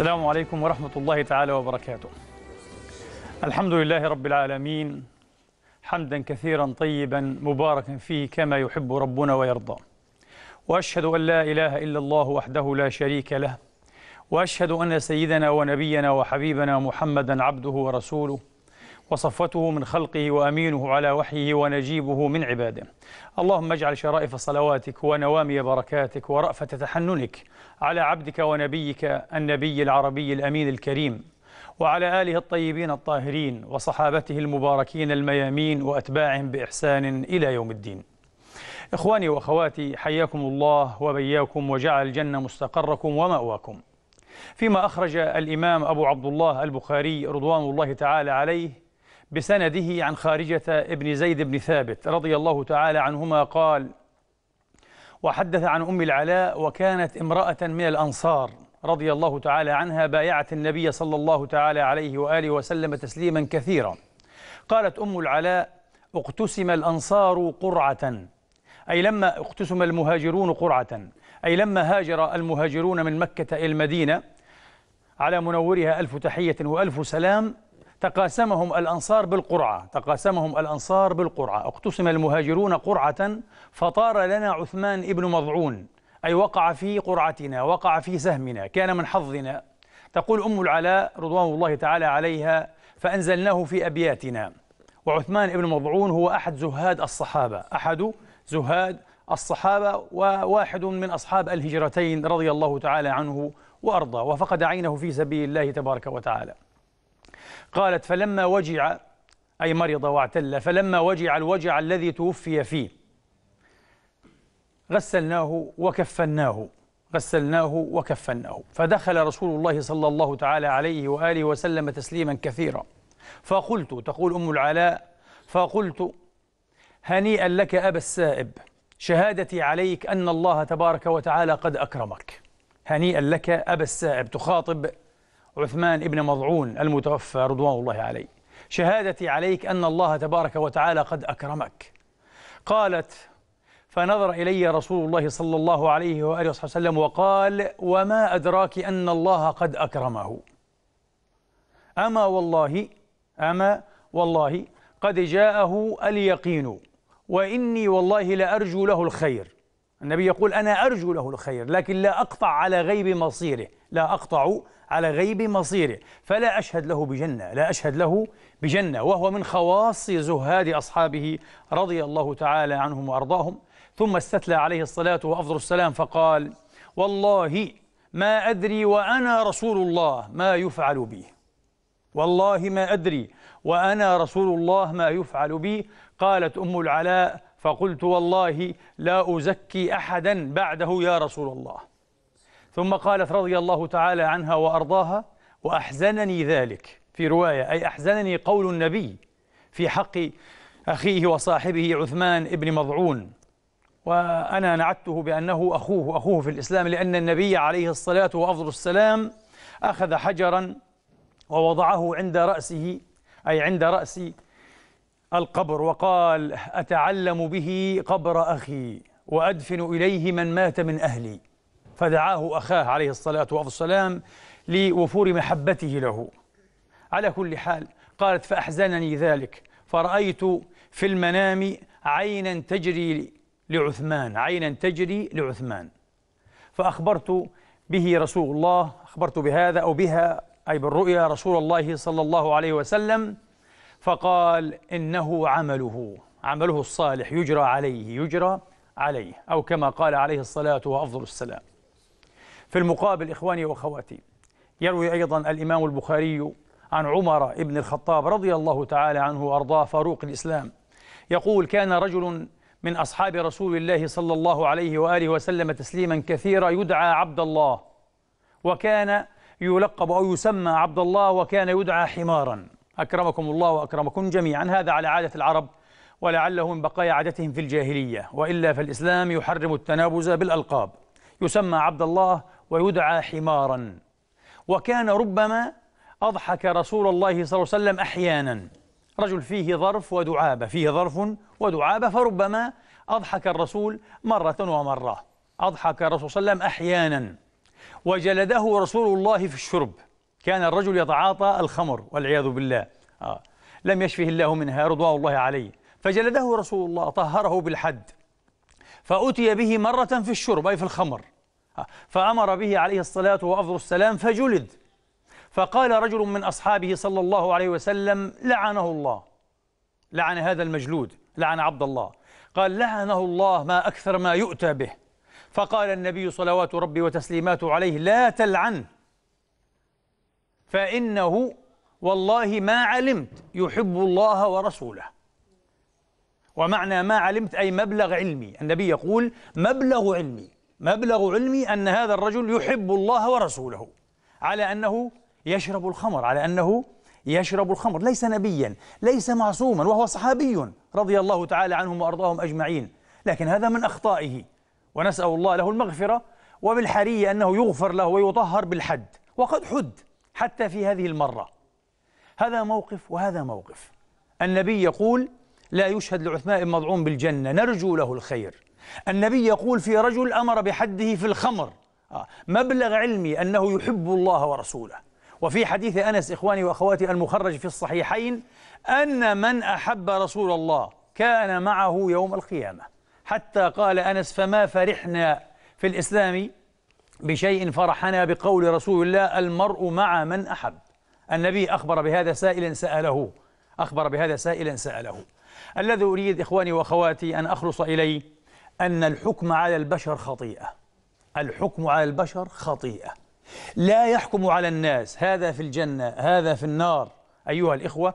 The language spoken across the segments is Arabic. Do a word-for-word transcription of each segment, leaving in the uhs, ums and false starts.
السلام عليكم ورحمة الله تعالى وبركاته. الحمد لله رب العالمين، حمدا كثيرا طيبا مباركا فيه كما يحب ربنا ويرضى. وأشهد أن لا إله إلا الله وحده لا شريك له، وأشهد أن سيدنا ونبينا وحبيبنا محمدا عبده ورسوله وصفوته من خلقه وأمينه على وحيه ونجيبه من عباده. اللهم اجعل شرائف صلواتك ونوامي بركاتك ورأفة تحننك على عبدك ونبيك النبي العربي الأمين الكريم، وعلى آله الطيبين الطاهرين وصحابته المباركين الميامين وأتباعهم بإحسان إلى يوم الدين. إخواني وأخواتي، حياكم الله وبياكم وجعل الجنة مستقركم ومأواكم. فيما أخرج الإمام أبو عبد الله البخاري رضوان الله تعالى عليه بسنده عن خارجة ابن زيد بن ثابت رضي الله تعالى عنهما قال: وحدث عن أم العلاء، وكانت امرأة من الأنصار رضي الله تعالى عنها، بايعت النبي صلى الله تعالى عليه وآله وسلم تسليما كثيرا. قالت أم العلاء: اقتسم الأنصار قرعة، أي لما اقتسم المهاجرون قرعة، أي لما هاجر المهاجرون من مكة إلى المدينة على منورها ألف تحية وألف سلام، تقاسمهم الأنصار بالقرعة تقاسمهم الأنصار بالقرعة اقتسم المهاجرون قرعة، فطار لنا عثمان ابن مضعون، أي وقع في قرعتنا، وقع في سهمنا، كان من حظنا. تقول أم العلاء رضوان الله تعالى عليها: فأنزلناه في أبياتنا. وعثمان ابن مضعون هو أحد زهاد الصحابة أحد زهاد الصحابة وواحد من أصحاب الهجرتين رضي الله تعالى عنه وأرضاه، وفقد عينه في سبيل الله تبارك وتعالى. قالت: فلما وجع، أي مرض واعتل، فلما وجع الوجع الذي توفي فيه غسلناه وكفناه غسلناه وكفناه فدخل رسول الله صلى الله تعالى عليه وآله وسلم تسليما كثيرا. فقلت، تقول أم العلاء: فقلت: هنيئا لك أبا السائب، شهادتي عليك أن الله تبارك وتعالى قد أكرمك. هنيئا لك أبا السائب، تخاطب عثمان ابن مضعون المتوفى رضوان الله عليه، شهادتي عليك أن الله تبارك وتعالى قد أكرمك. قالت: فنظر إلي رسول الله صلى الله عليه وآله وسلم وقال: وما أدراك أن الله قد أكرمه؟ أما والله أما والله قد جاءه اليقين، وإني والله لأرجو له الخير. النبي يقول: أنا أرجو له الخير، لكن لا أقطع على غيب مصيره لا أقطع على غيب مصيره فلا أشهد له بجنة لا أشهد له بجنة وهو من خواص زهاد أصحابه رضي الله تعالى عنهم وأرضاهم. ثم استتلى عليه الصلاة وأفضل السلام فقال: والله ما أدري وأنا رسول الله ما يفعل بي والله ما أدري وأنا رسول الله ما يفعل بي. قالت أم العلاء: فقلت: والله لا أزكي أحدا بعده يا رسول الله. ثم قالت رضي الله تعالى عنها وأرضاها: وأحزنني ذلك، في رواية أي أحزنني قول النبي في حق أخيه وصاحبه عثمان ابن مضعون، وأنا نعته بأنه أخوه أخوه في الإسلام، لأن النبي عليه الصلاة وأفضل السلام أخذ حجرا ووضعه عند رأسه، أي عند رأس القبر، وقال: أتعلم به قبر أخي وأدفن إليه من مات من أهلي. فدعاه أخاه عليه الصلاة والسلام لوفور محبته له. على كل حال، قالت: فأحزنني ذلك، فرأيت في المنام عينا تجري لعثمان عينا تجري لعثمان فأخبرت به رسول الله أخبرت بهذا أو بها أي بالرؤيا رسول الله صلى الله عليه وسلم، فقال: إنه عمله عمله الصالح يجرى عليه يجرى عليه أو كما قال عليه الصلاة وأفضل السلام. في المقابل إخواني وأخواتي، يروي أيضا الإمام البخاري عن عمر بن الخطاب رضي الله تعالى عنه وأرضاه فاروق الإسلام، يقول: كان رجل من أصحاب رسول الله صلى الله عليه وآله وسلم تسليما كثيرا يدعى عبد الله، وكان يلقب أو يسمى عبد الله، وكان يدعى حمارا. أكرمكم الله وأكرمكم جميعا. هذا على عادة العرب، ولعله من بقايا عادتهم في الجاهلية، وإلا فالإسلام يحرم التنابز بالألقاب. يسمى عبد الله ويدعى حمارا. وكان ربما أضحك رسول الله صلى الله عليه وسلم أحيانا، رجل فيه ظرف ودعابة فيه ظرف ودعابة فربما أضحك الرسول مرة ومرة أضحك الرسول صلى الله عليه وسلم أحيانا. وجلده رسول الله في الشرب. كان الرجل يتعاطى الخمر والعياذ بالله، آه. لم يشفه الله منها رضوان الله عليه، فجلده رسول الله، طهره بالحد، فأتي به مرة في الشرب أي في الخمر، آه. فأمر به عليه الصلاة وأفضل السلام فجلد. فقال رجل من أصحابه صلى الله عليه وسلم: لعنه الله، لعن هذا المجلود، لعن عبد الله. قال: لعنه الله، ما أكثر ما يؤتى به. فقال النبي صلوات ربي وتسليماته عليه: لا تلعن، فإنه والله ما علمت يحب الله ورسوله. ومعنى ما علمت أي مبلغ علمي، النبي يقول مبلغ علمي، مبلغ علمي أن هذا الرجل يحب الله ورسوله، على أنه يشرب الخمر، على أنه يشرب الخمر. ليس نبيا، ليس معصوما، وهو صحابي رضي الله تعالى عنهم وأرضاهم أجمعين، لكن هذا من أخطائه، ونسأل الله له المغفرة، وبالحري أنه يغفر له ويطهر بالحد، وقد حد حتى في هذه المرة. هذا موقف وهذا موقف. النبي يقول: لا يشهد لعثمان بن مظعون بالجنة، نرجو له الخير. النبي يقول في رجل أمر بحده في الخمر، آه. مبلغ علمي أنه يحب الله ورسوله. وفي حديث أنس إخواني وأخواتي المخرج في الصحيحين أن من أحب رسول الله كان معه يوم القيامة، حتى قال أنس: فما فرحنا في الإسلام بشيء فرحنا بقول رسول الله: المرء مع من أحب. النبي أخبر بهذا سائلا سأله، أخبر بهذا سائلا سأله. الذي أريد إخواني وأخواتي أن أخلص إليه أن الحكم على البشر خطيئة، الحكم على البشر خطيئة. لا يحكم على الناس هذا في الجنة هذا في النار أيها الإخوة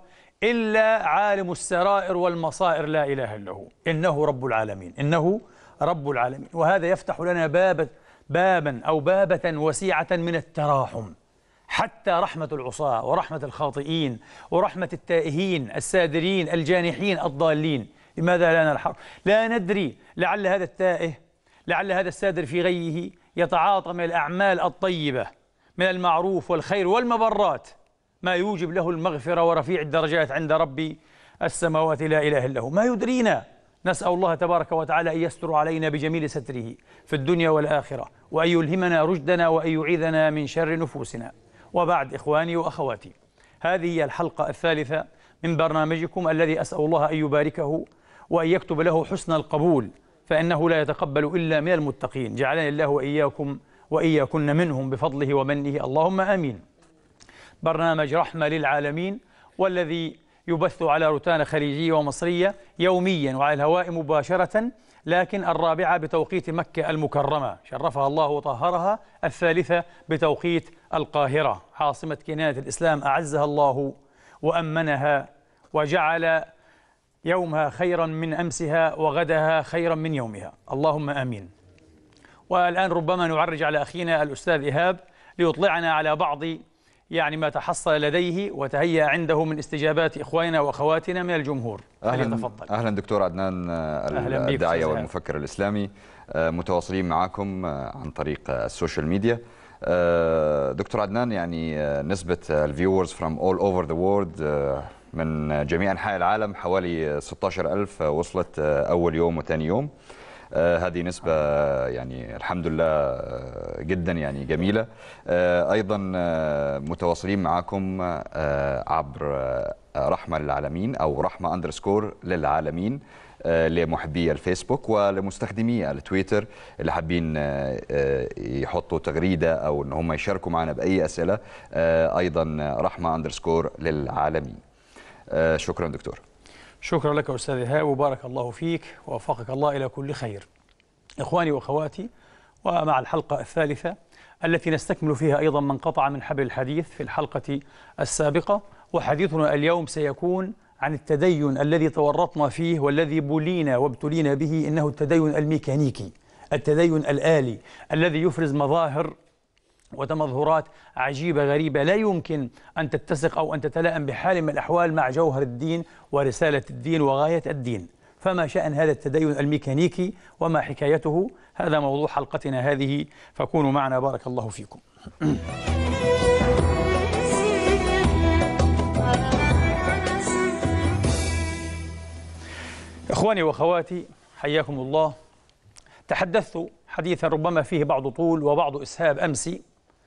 إلا عالم السرائر والمصائر، لا إله إلا هو، إنه رب العالمين، إنه رب العالمين. وهذا يفتح لنا باب بابا أو بابة وسيعة من التراحم، حتى رحمة العصاة ورحمة الخاطئين ورحمة التائهين السادرين الجانحين الضالين. لماذا لا نلحق؟ لا ندري، لعل هذا التائه، لعل هذا السادر في غيه يتعاطى من الأعمال الطيبة، من المعروف والخير والمبرات، ما يوجب له المغفرة ورفيع الدرجات عند رب السماوات، لا إله إلا هو. ما يدرينا. نسأل الله تبارك وتعالى أن يستر علينا بجميل ستره في الدنيا والآخرة، وأن يلهمنا رشدنا، وأن يعيذنا من شر نفوسنا. وبعد إخواني وأخواتي، هذه هي الحلقة الثالثة من برنامجكم الذي أسأل الله أن يباركه وأن يكتب له حسن القبول، فإنه لا يتقبل إلا من المتقين. جعلني الله وإياكم وإياكن منهم بفضله ومنه، اللهم آمين. برنامج رحمة للعالمين، والذي يبث على روتانا خليجية ومصرية يوميا وعلى الهواء مباشرة، لكن الرابعة بتوقيت مكة المكرمة شرفها الله وطهرها، الثالثة بتوقيت القاهرة عاصمة كنانة الإسلام أعزها الله وأمنها، وجعل يومها خيرا من أمسها وغدها خيرا من يومها، اللهم آمين. والآن ربما نعرج على أخينا الأستاذ إيهاب ليطلعنا على بعض يعني ما تحصل لديه وتهيأ عنده من استجابات إخواننا وأخواتنا من الجمهور. أهلا, أهلا دكتور عدنان الداعية والمفكر الإسلامي، متواصلين معكم عن طريق السوشيال ميديا. دكتور عدنان، يعني نسبة الفيورز from all over the world من جميع أنحاء العالم حوالي ستة عشر ألف وصلت أول يوم وثاني يوم. آه هذه نسبة يعني الحمد لله جدا يعني جميلة. آه أيضا آه متواصلين معكم آه عبر آه رحمة للعالمين أو رحمة أندرسكور للعالمين آه لمحبي الفيسبوك ولمستخدمي التويتر اللي حابين آه آه يحطوا تغريدة أو إن هم يشاركوا معنا بأي أسئلة. آه أيضا رحمة أندرسكور للعالمين. آه شكرا دكتور. شكرا لك أستاذ إيهاب، وبارك الله فيك ووفقك الله إلى كل خير. إخواني وأخواتي، ومع الحلقة الثالثة التي نستكمل فيها أيضا من قطع من حبل الحديث في الحلقة السابقة، وحديثنا اليوم سيكون عن التدين الذي تورطنا فيه والذي بلينا وابتلينا به، إنه التدين الميكانيكي، التدين الآلي الذي يفرز مظاهر وتمظهرات عجيبة غريبة لا يمكن أن تتسق أو أن تتلائم بحال من الأحوال مع جوهر الدين ورسالة الدين وغاية الدين. فما شأن هذا التدين الميكانيكي وما حكايته؟ هذا موضوع حلقتنا هذه، فكونوا معنا بارك الله فيكم. إخواني وأخواتي، حياكم الله. تحدثت حديثا ربما فيه بعض طول وبعض إسهاب أمسي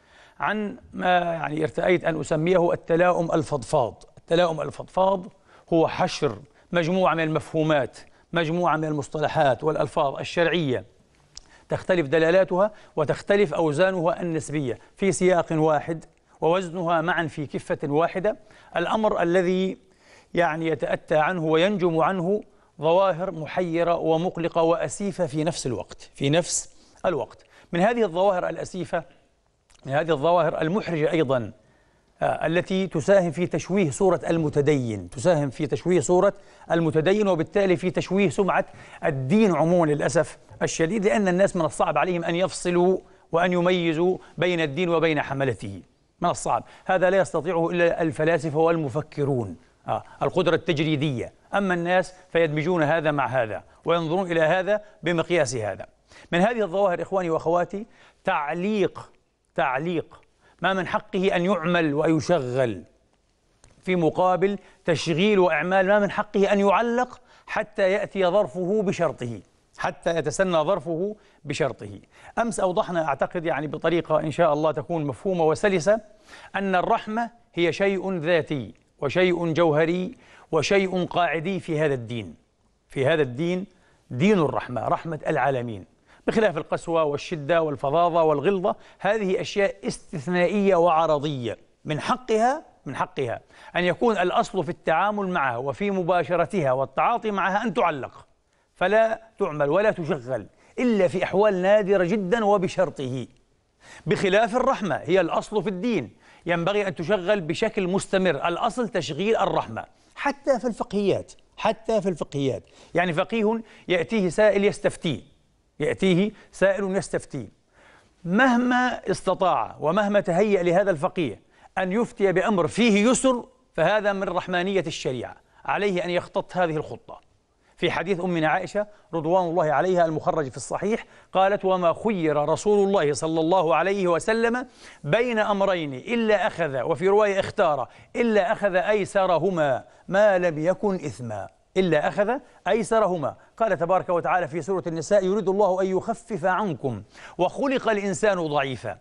عن ما يعني ارتأيت أن أسميه التلاؤم الفضفاض. التلاؤم الفضفاض هو حشر مجموعة من المفهومات، مجموعة من المصطلحات والألفاظ الشرعية تختلف دلالاتها وتختلف أوزانها النسبية في سياق واحد ووزنها معا في كفة واحدة. الأمر الذي يعني يتأتى عنه وينجم عنه ظواهر محيرة ومقلقة وأسيفة في نفس الوقت في نفس الوقت من هذه الظواهر الأسيفة، من هذه الظواهر المحرجة أيضا، آه التي تساهم في تشويه صورة المتدين تساهم في تشويه صورة المتدين وبالتالي في تشويه سمعة الدين عموما للأسف الشديد، لأن الناس من الصعب عليهم أن يفصلوا وأن يميزوا بين الدين وبين حملته. من الصعب، هذا لا يستطيعه إلا الفلاسفة والمفكرون، آه القدرة التجريدية. أما الناس فيدمجون هذا مع هذا وينظرون إلى هذا بمقياس هذا. من هذه الظواهر إخواني وأخواتي تعليق تعليق ما من حقه أن يعمل ويشغل في مقابل تشغيل وإعمال ما من حقه أن يعلق حتى يأتي ظرفه بشرطه، حتى يتسنى ظرفه بشرطه. أمس أوضحنا أعتقد يعني بطريقة إن شاء الله تكون مفهومة وسلسة أن الرحمة هي شيء ذاتي وشيء جوهري وشيء قاعدي في هذا الدين. في هذا الدين دين الرحمة، رحمة العالمين، بخلاف القسوة والشدة والفظاظة والغلظة. هذه أشياء استثنائية وعرضية من حقها من حقها أن يكون الأصل في التعامل معها وفي مباشرتها والتعاطي معها أن تعلق، فلا تعمل ولا تشغل إلا في أحوال نادرة جدا وبشرطه. بخلاف الرحمة، هي الأصل في الدين، ينبغي أن تشغل بشكل مستمر. الأصل تشغيل الرحمة حتى في الفقهيات حتى في الفقهيات يعني فقيه يأتيه سائل يستفتيه يأتيه سائل يستفتيه مهما استطاع ومهما تهيأ لهذا الفقيه أن يفتي بأمر فيه يسر، فهذا من رحمانية الشريعة، عليه أن يخطط هذه الخطة. في حديث أمنا عائشة رضوان الله عليها المخرج في الصحيح قالت: وما خير رسول الله صلى الله عليه وسلم بين أمرين إلا أخذ، وفي رواية اختار، إلا أخذ أيسرهما ما لم يكن إثما، إلا أخذ أيسرهما. قال تبارك وتعالى في سورة النساء: يريد الله أن يخفف عنكم وخلق الإنسان ضعيفا.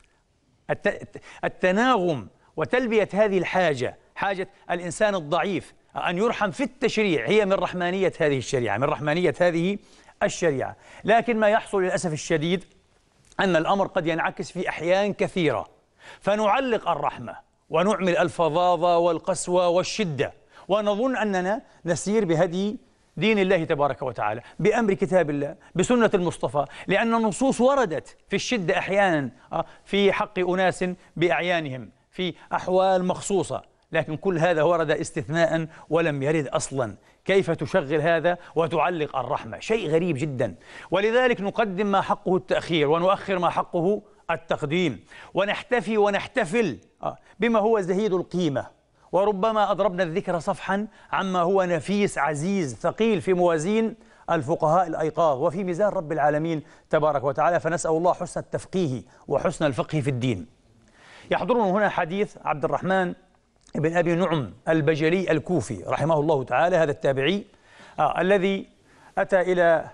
التناغم وتلبية هذه الحاجة، حاجة الإنسان الضعيف أن يرحم في التشريع، هي من رحمانية هذه الشريعة من رحمانية هذه الشريعة. لكن ما يحصل للأسف الشديد أن الأمر قد ينعكس في أحيان كثيرة، فنعلق الرحمة ونعمل الفظاظة والقسوة والشدة، ونظن أننا نسير بهدي دين الله تبارك وتعالى، بأمر كتاب الله، بسنة المصطفى، لأن النصوص وردت في الشدة أحيانا في حق أناس بأعيانهم في أحوال مخصوصة، لكن كل هذا ورد استثناء ولم يرد أصلا. كيف تشغل هذا وتعلق الرحمة؟ شيء غريب جدا. ولذلك نقدم ما حقه التأخير ونؤخر ما حقه التقديم، ونحتفي ونحتفل بما هو زهيد القيمة، وربما أضربنا الذكر صفحا عما هو نفيس عزيز ثقيل في موازين الفقهاء الأيقاظ وفي ميزان رب العالمين تبارك وتعالى. فنسأل الله حسن التفقيه وحسن الفقه في الدين. يحضرنا هنا حديث عبد الرحمن بن أبي نعم البجلي الكوفي رحمه الله تعالى، هذا التابعي آه الذي أتى إلى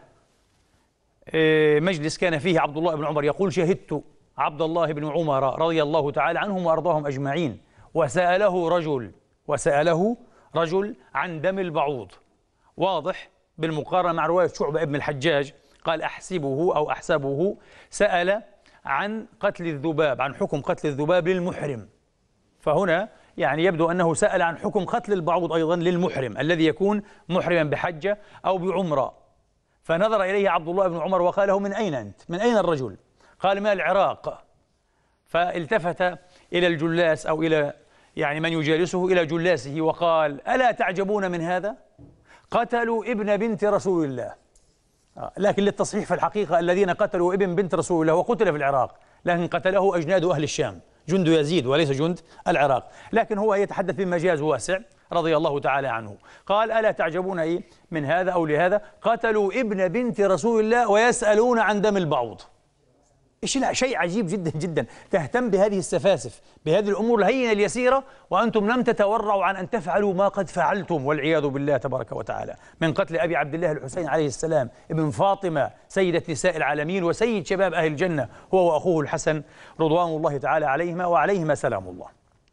آه مجلس كان فيه عبد الله بن عمر يقول: شهدت عبد الله بن عمر رضي الله تعالى عنهم وأرضاهم أجمعين، وسأله رجل وسأله رجل عن دم البعوض. واضح بالمقارنة مع رواية شعبة ابن الحجاج، قال: أحسبه أو أحسبه سأل عن قتل الذباب، عن حكم قتل الذباب للمحرم. فهنا يعني يبدو أنه سأل عن حكم قتل البعوض أيضا للمحرم الذي يكون محرما بحجة أو بعمرة. فنظر إليه عبد الله بن عمر وقال له: من أين أنت؟ من أين الرجل؟ قال: من العراق. فالتفت إلى الجلاس أو إلى يعني من يجالسه إلى جلاسه وقال: ألا تعجبون من هذا؟ قتلوا ابن بنت رسول الله. لكن للتصحيح في الحقيقة الذين قتلوا ابن بنت رسول الله وقتل في العراق، لكن قتله أجناد أهل الشام، جند يزيد وليس جند العراق، لكن هو يتحدث بمجاز واسع رضي الله تعالى عنه. قال: ألا تعجبون إيه من هذا أو لهذا؟ قتلوا ابن بنت رسول الله ويسألون عن دم البعوض. شيء عجيب جدا جدا، تهتم بهذه السفاسف، بهذه الأمور الهينة اليسيرة، وأنتم لم تتورعوا عن أن تفعلوا ما قد فعلتم والعياذ بالله تبارك وتعالى، من قتل أبي عبد الله الحسين عليه السلام ابن فاطمة سيدة نساء العالمين وسيد شباب أهل الجنة، هو وأخوه الحسن رضوان الله تعالى عليهما وعليهما سلام الله.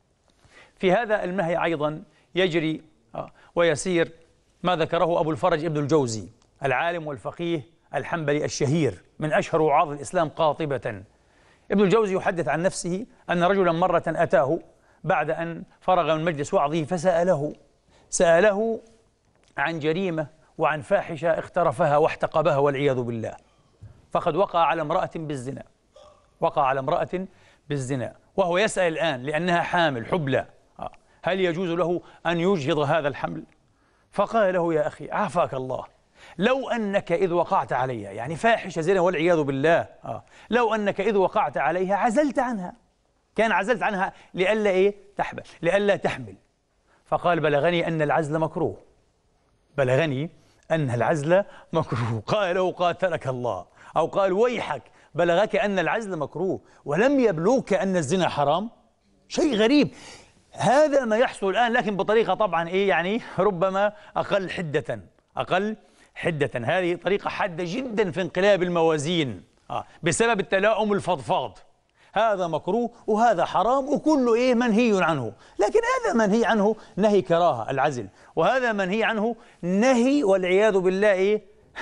في هذا المهي أيضا يجري ويسير ما ذكره أبو الفرج ابن الجوزي العالم والفقيه الحنبلي الشهير من أشهر وعاظ الإسلام قاطبة. ابن الجوزي يحدث عن نفسه أن رجلا مرة أتاه بعد أن فرغ من مجلس وعظه فسأله سأله عن جريمة وعن فاحشة اخترفها واحتقبها والعياذ بالله، فقد وقع على امرأة بالزنا، وقع على امرأة بالزنا وهو يسأل الآن لأنها حامل حبلى، هل يجوز له أن يجهض هذا الحمل؟ فقال له يا أخي عافاك الله، لو أنك إذ وقعت عليها، يعني فاحشة زنا والعياذ بالله، آه. لو أنك إذ وقعت عليها عزلت عنها، كان عزلت عنها لئلا إيه تحمل، لئلا تحمل. فقال بلغني أن العزل مكروه، بلغني أن العزل مكروه. قال له قاتلك الله، أو قال ويحك، بلغك أن العزل مكروه ولم يبلغك أن الزنا حرام؟ شيء غريب. هذا ما يحصل الآن، لكن بطريقة طبعا إيه يعني ربما أقل حدة، أقل حدة. هذه طريقة حادة جدا في انقلاب الموازين آه. بسبب التلاؤم الفضفاض، هذا مكروه وهذا حرام وكله إيه منهي عنه، لكن هذا منهي عنه نهي كراهة العزل، وهذا منهي عنه نهي والعياذ بالله إيه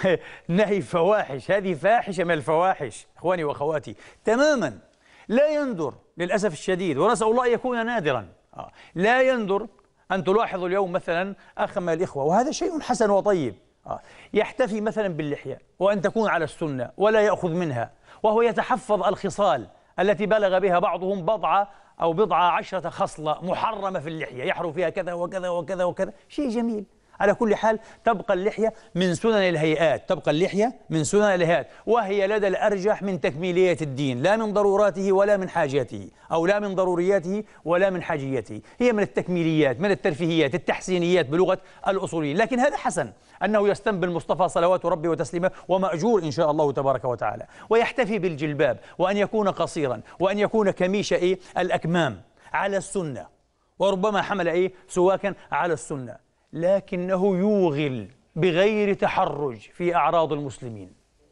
نهي فواحش. هذه فاحشة من الفواحش إخواني وأخواتي تماما. لا يندر للأسف الشديد، ونسأل الله أن يكون نادرا آه. لا يندر أن تلاحظ اليوم مثلا أخا من الإخوة، وهذا شيء حسن وطيب آه. يحتفي مثلا باللحية وأن تكون على السنة ولا يأخذ منها، وهو يتحفظ الخصال التي بلغ بها بعضهم بضعة أو بضعة عشرة خصلة محرمة في اللحية، يحرم فيها كذا وكذا وكذا وكذا، شيء جميل. على كل حال تبقى اللحية من سنن الهيئات، تبقى اللحية من سنن الهيئات، وهي لدى الأرجح من تكميلية الدين، لا من ضروراته ولا من حاجاته، أو لا من ضرورياته ولا من حاجيته، هي من التكميليات، من الترفيهيات، التحسينيات بلغة الأصوليين. لكن هذا حسن أنه يستنبل المصطفى صلوات ربي وتسليمه ومأجور إن شاء الله تبارك وتعالى، ويحتفي بالجلباب وأن يكون قصيرا وأن يكون كميش إيه الأكمام على السنة، وربما حمل إيه سواكا على السنة، لكنه يوغل بغير تحرج في أعراض المسلمين،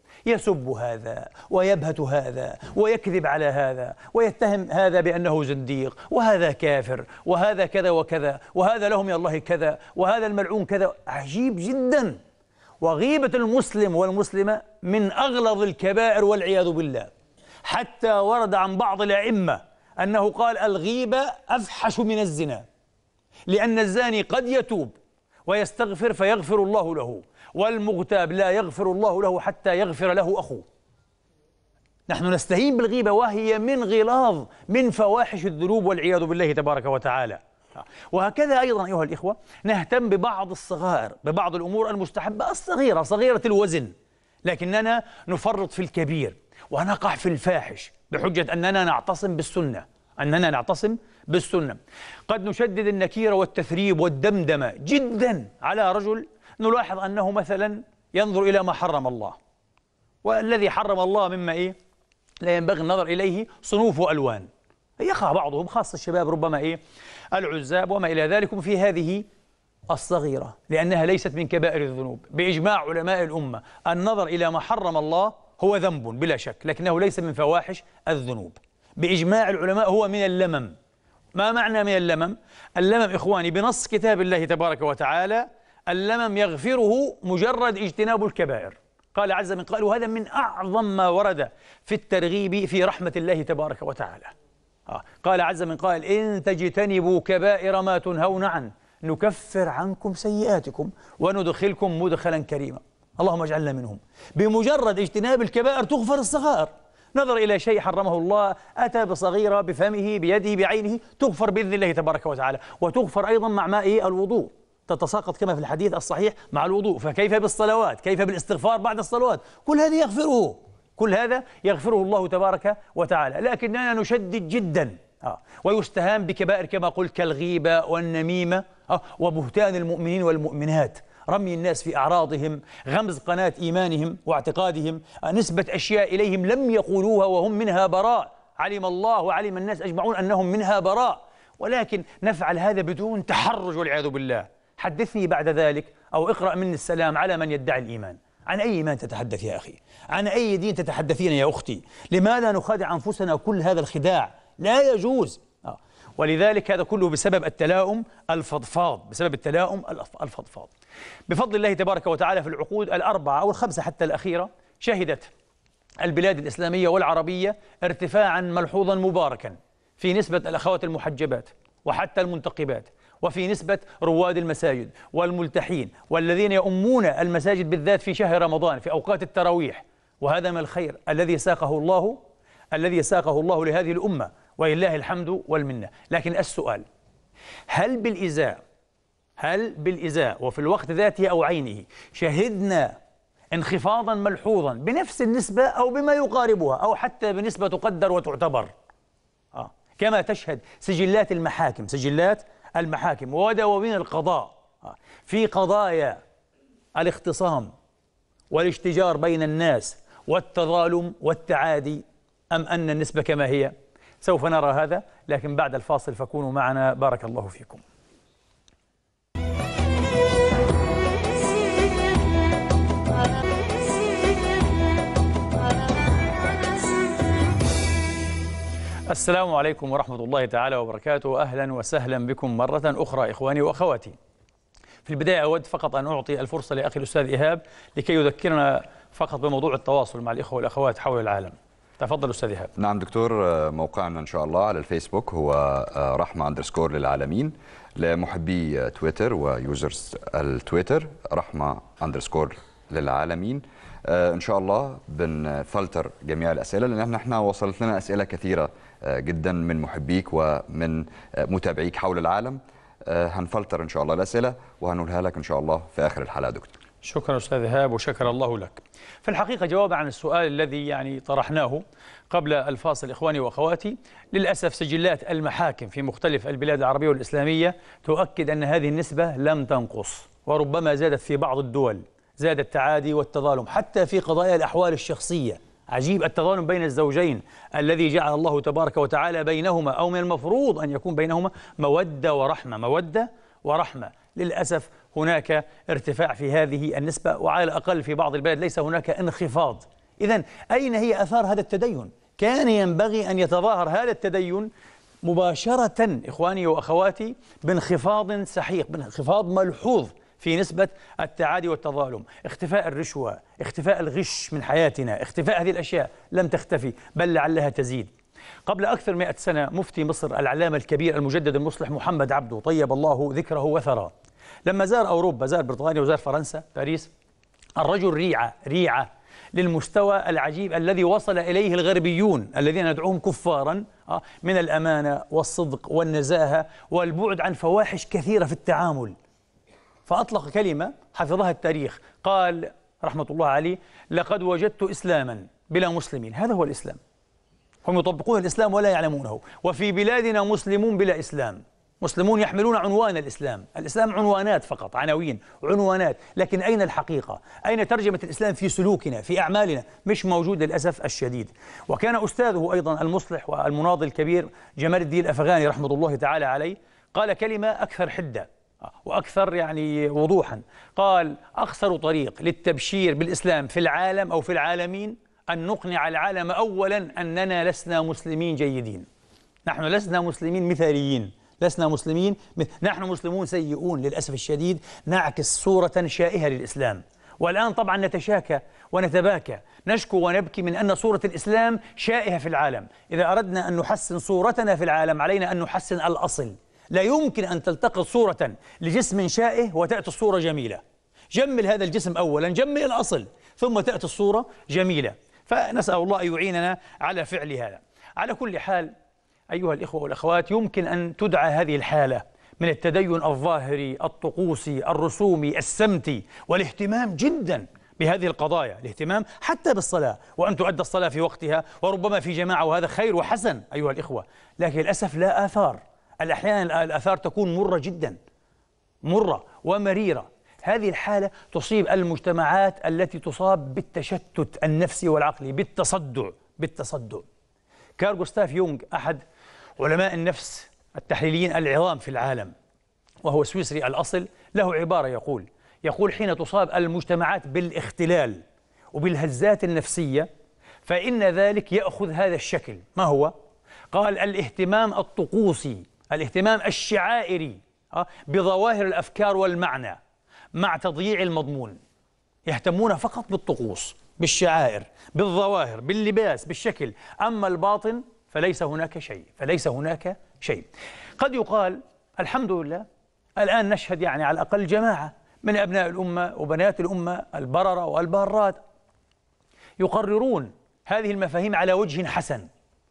يسب هذا ويبهت هذا ويكذب على هذا ويتهم هذا بأنه زنديق وهذا كافر وهذا كذا وكذا وهذا لهم يا الله كذا وهذا الملعون كذا. عجيب جدا. وغيبة المسلم والمسلمة من أغلظ الكبائر والعياذ بالله، حتى ورد عن بعض الأئمة أنه قال الغيبة أفحش من الزنا، لأن الزاني قد يتوب ويستغفر فيغفر الله له، والمغتاب لا يغفر الله له حتى يغفر له أخوه. نحن نستهين بالغيبة وهي من غلاظ من فواحش الذنوب والعياذ بالله تبارك وتعالى. وهكذا أيضا أيها الإخوة نهتم ببعض الصغائر، ببعض الأمور المستحبة الصغيرة صغيرة الوزن، لكننا نفرط في الكبير ونقع في الفاحش بحجة أننا نعتصم بالسنة، أننا نعتصم بالسنة. قد نشدد النكير والتثريب والدمدمة جدا على رجل نلاحظ أنه مثلا ينظر إلى ما حرم الله، والذي حرم الله مما إيه لا ينبغي النظر إليه صنوف وألوان. يقع بعضهم خاصة الشباب ربما إيه العزاب وما إلى ذلك في هذه الصغيرة، لأنها ليست من كبائر الذنوب بإجماع علماء الأمة. النظر إلى ما حرم الله هو ذنب بلا شك، لكنه ليس من فواحش الذنوب بإجماع العلماء، هو من اللمم. ما معنى من اللمم؟ اللمم إخواني بنص كتاب الله تبارك وتعالى اللمم يغفره مجرد اجتناب الكبائر. قال عز من قائل وهذا من أعظم ما ورد في الترغيب في رحمة الله تبارك وتعالى. آه. قال عز من قائل إن تجتنبوا كبائر ما تنهون عنه نكفر عنكم سيئاتكم وندخلكم مدخلا كريما. اللهم اجعلنا منهم. بمجرد اجتناب الكبائر تغفر الصغائر. نظر إلى شيء حرمه الله، أتى بصغيرة بفمه بيده بعينه، تغفر بإذن الله تبارك وتعالى، وتغفر أيضا مع ماء الوضوء، تتساقط كما في الحديث الصحيح مع الوضوء. فكيف بالصلوات؟ كيف بالاستغفار بعد الصلوات؟ كل هذا يغفره، كل هذا يغفره الله تبارك وتعالى، لكننا نشدد جدا آه. ويستهان بكبائر كما قلت كالغيبة والنميمة آه. وبهتان المؤمنين والمؤمنات رمي الناس في أعراضهم، غمز قناة إيمانهم واعتقادهم، نسبة أشياء إليهم لم يقولوها وهم منها براء، علم الله وعلم الناس أجمعون أنهم منها براء، ولكن نفعل هذا بدون تحرج والعياذ بالله. حدثني بعد ذلك أو اقرأ مني السلام على من يدعي الإيمان. عن أي إيمان تتحدث يا أخي؟ عن أي دين تتحدثين يا أختي؟ لماذا نخادع أنفسنا كل هذا الخداع؟ لا يجوز. آه. ولذلك هذا كله بسبب التلاؤم الفضفاض، بسبب التلاؤم الفضفاض. بفضل الله تبارك وتعالى في العقود الأربعة أو الخمسة حتى الأخيرة شهدت البلاد الإسلامية والعربية ارتفاعا ملحوظا مباركا في نسبة الأخوات المحجبات وحتى المنتقبات، وفي نسبة رواد المساجد والملتحين والذين يؤمون المساجد بالذات في شهر رمضان في أوقات التراويح. وهذا من الخير الذي ساقه الله الذي ساقه الله لهذه الأمة، ولله الحمد والمنة. لكن السؤال، هل بالإزاء هل بالإزاء وفي الوقت ذاته أو عينه شهدنا انخفاضا ملحوظا بنفس النسبة أو بما يقاربها أو حتى بنسبة تقدر وتعتبر آه. كما تشهد سجلات المحاكم سجلات المحاكم ودواوين القضاء آه. في قضايا الاختصام والاشتجار بين الناس والتظالم والتعادي، أم أن النسبة كما هي؟ سوف نرى هذا، لكن بعد الفاصل فكونوا معنا. بارك الله فيكم. السلام عليكم ورحمة الله تعالى وبركاته. أهلا وسهلا بكم مرة أخرى إخواني وأخواتي. في البداية أود فقط أن أعطي الفرصة لأخي الأستاذ إيهاب لكي يذكرنا فقط بموضوع التواصل مع الإخوة والأخوات حول العالم. تفضل أستاذ إيهاب. نعم دكتور، موقعنا إن شاء الله على الفيسبوك هو رحمة أندرسكور للعالمين، لمحبي تويتر ويوزرز التويتر رحمة أندرسكور للعالمين. إن شاء الله بنفلتر جميع الأسئلة، لأن احنا وصلت لنا أسئلة كثيرة جدا من محبيك ومن متابعيك حول العالم. هنفلتر إن شاء الله الأسئلة وهنقولها لك إن شاء الله في آخر الحلقة دكتور. شكرا أستاذ إيهاب وشكر الله لك. في الحقيقة جوابا عن السؤال الذي يعني طرحناه قبل الفاصل إخواني وأخواتي، للأسف سجلات المحاكم في مختلف البلاد العربية والإسلامية تؤكد أن هذه النسبة لم تنقص، وربما زادت في بعض الدول، زاد التعادي والتظالم حتى في قضايا الأحوال الشخصية. عجيب التظالم بين الزوجين الذي جعل الله تبارك وتعالى بينهما أو من المفروض أن يكون بينهما مودة ورحمة مودة ورحمة. للأسف هناك ارتفاع في هذه النسبة، وعلى الأقل في بعض البلاد ليس هناك انخفاض. إذن أين هي آثار هذا التدين؟ كان ينبغي أن يتظاهر هذا التدين مباشرة إخواني وأخواتي بانخفاض سحيق، بانخفاض ملحوظ في نسبة التعادي والتظالم، اختفاء الرشوة، اختفاء الغش من حياتنا، اختفاء هذه الأشياء لم تختفي بل لعلها تزيد. قبل أكثر من مئة سنة مفتي مصر العلامة الكبير المجدد المصلح محمد عبده طيب الله ذكره وثراه، لما زار أوروبا، زار بريطانيا وزار فرنسا باريس، الرجل ريعة ريعة للمستوى العجيب الذي وصل إليه الغربيون الذين ندعوهم كفارا من الأمانة والصدق والنزاهة والبعد عن فواحش كثيرة في التعامل. فأطلق كلمة حفظها التاريخ، قال رحمة الله عليه: لقد وجدت إسلاما بلا مسلمين. هذا هو الإسلام، هم يطبقون الإسلام ولا يعلمونه. وفي بلادنا مسلمون بلا إسلام، مسلمون يحملون عنوان الإسلام، الإسلام عنوانات فقط، عناوين عنوانات، لكن أين الحقيقة؟ أين ترجمة الإسلام في سلوكنا في أعمالنا؟ مش موجود للأسف الشديد. وكان أستاذه أيضا المصلح والمناضل الكبير جمال الدين الأفغاني رحمة الله تعالى عليه قال كلمة أكثر حدة وأكثر يعني وضوحا، قال: أقصر طريق للتبشير بالإسلام في العالم أو في العالمين أن نقنع العالم أولا أننا لسنا مسلمين جيدين، نحن لسنا مسلمين مثاليين، لسنا مسلمين مث... نحن مسلمون سيئون للأسف الشديد، نعكس صورة شائهة للإسلام. والآن طبعا نتشاكى ونتباكى، نشكو ونبكي من أن صورة الإسلام شائهة في العالم. إذا أردنا أن نحسن صورتنا في العالم علينا أن نحسن الأصل. لا يمكن أن تلتقط صورة لجسم شائه وتأتي الصورة جميلة. جمل هذا الجسم أولا، جمل الأصل، ثم تأتي الصورة جميلة. فنسأل الله أن يعيننا على فعل هذا. على كل حال أيها الإخوة والأخوات، يمكن أن تدعى هذه الحالة من التدين الظاهري الطقوسي الرسومي السمتي والاهتمام جدا بهذه القضايا، الاهتمام حتى بالصلاة، وأن تؤدى الصلاة في وقتها وربما في جماعة، وهذا خير وحسن أيها الإخوة. لكن للأسف لا آثار، الأحيان الآثار تكون مرة جدا، مرة ومريرة. هذه الحالة تصيب المجتمعات التي تصاب بالتشتت النفسي والعقلي، بالتصدع بالتصدع كارل غوستاف يونغ أحد علماء النفس التحليليين العظام في العالم، وهو سويسري الأصل، له عبارة يقول يقول حين تصاب المجتمعات بالاختلال وبالهزات النفسية فإن ذلك يأخذ هذا الشكل. ما هو؟ قال: الاهتمام الطقوسي، الاهتمام الشعائري بظواهر الأفكار والمعنى مع تضييع المضمون. يهتمون فقط بالطقوس، بالشعائر، بالظواهر، باللباس، بالشكل، أما الباطن فليس هناك شيء، فليس هناك شيء. قد يقال الحمد لله الآن نشهد يعني على الأقل جماعة من أبناء الأمة وبنات الأمة البررة والبارات يقررون هذه المفاهيم على وجه حسن،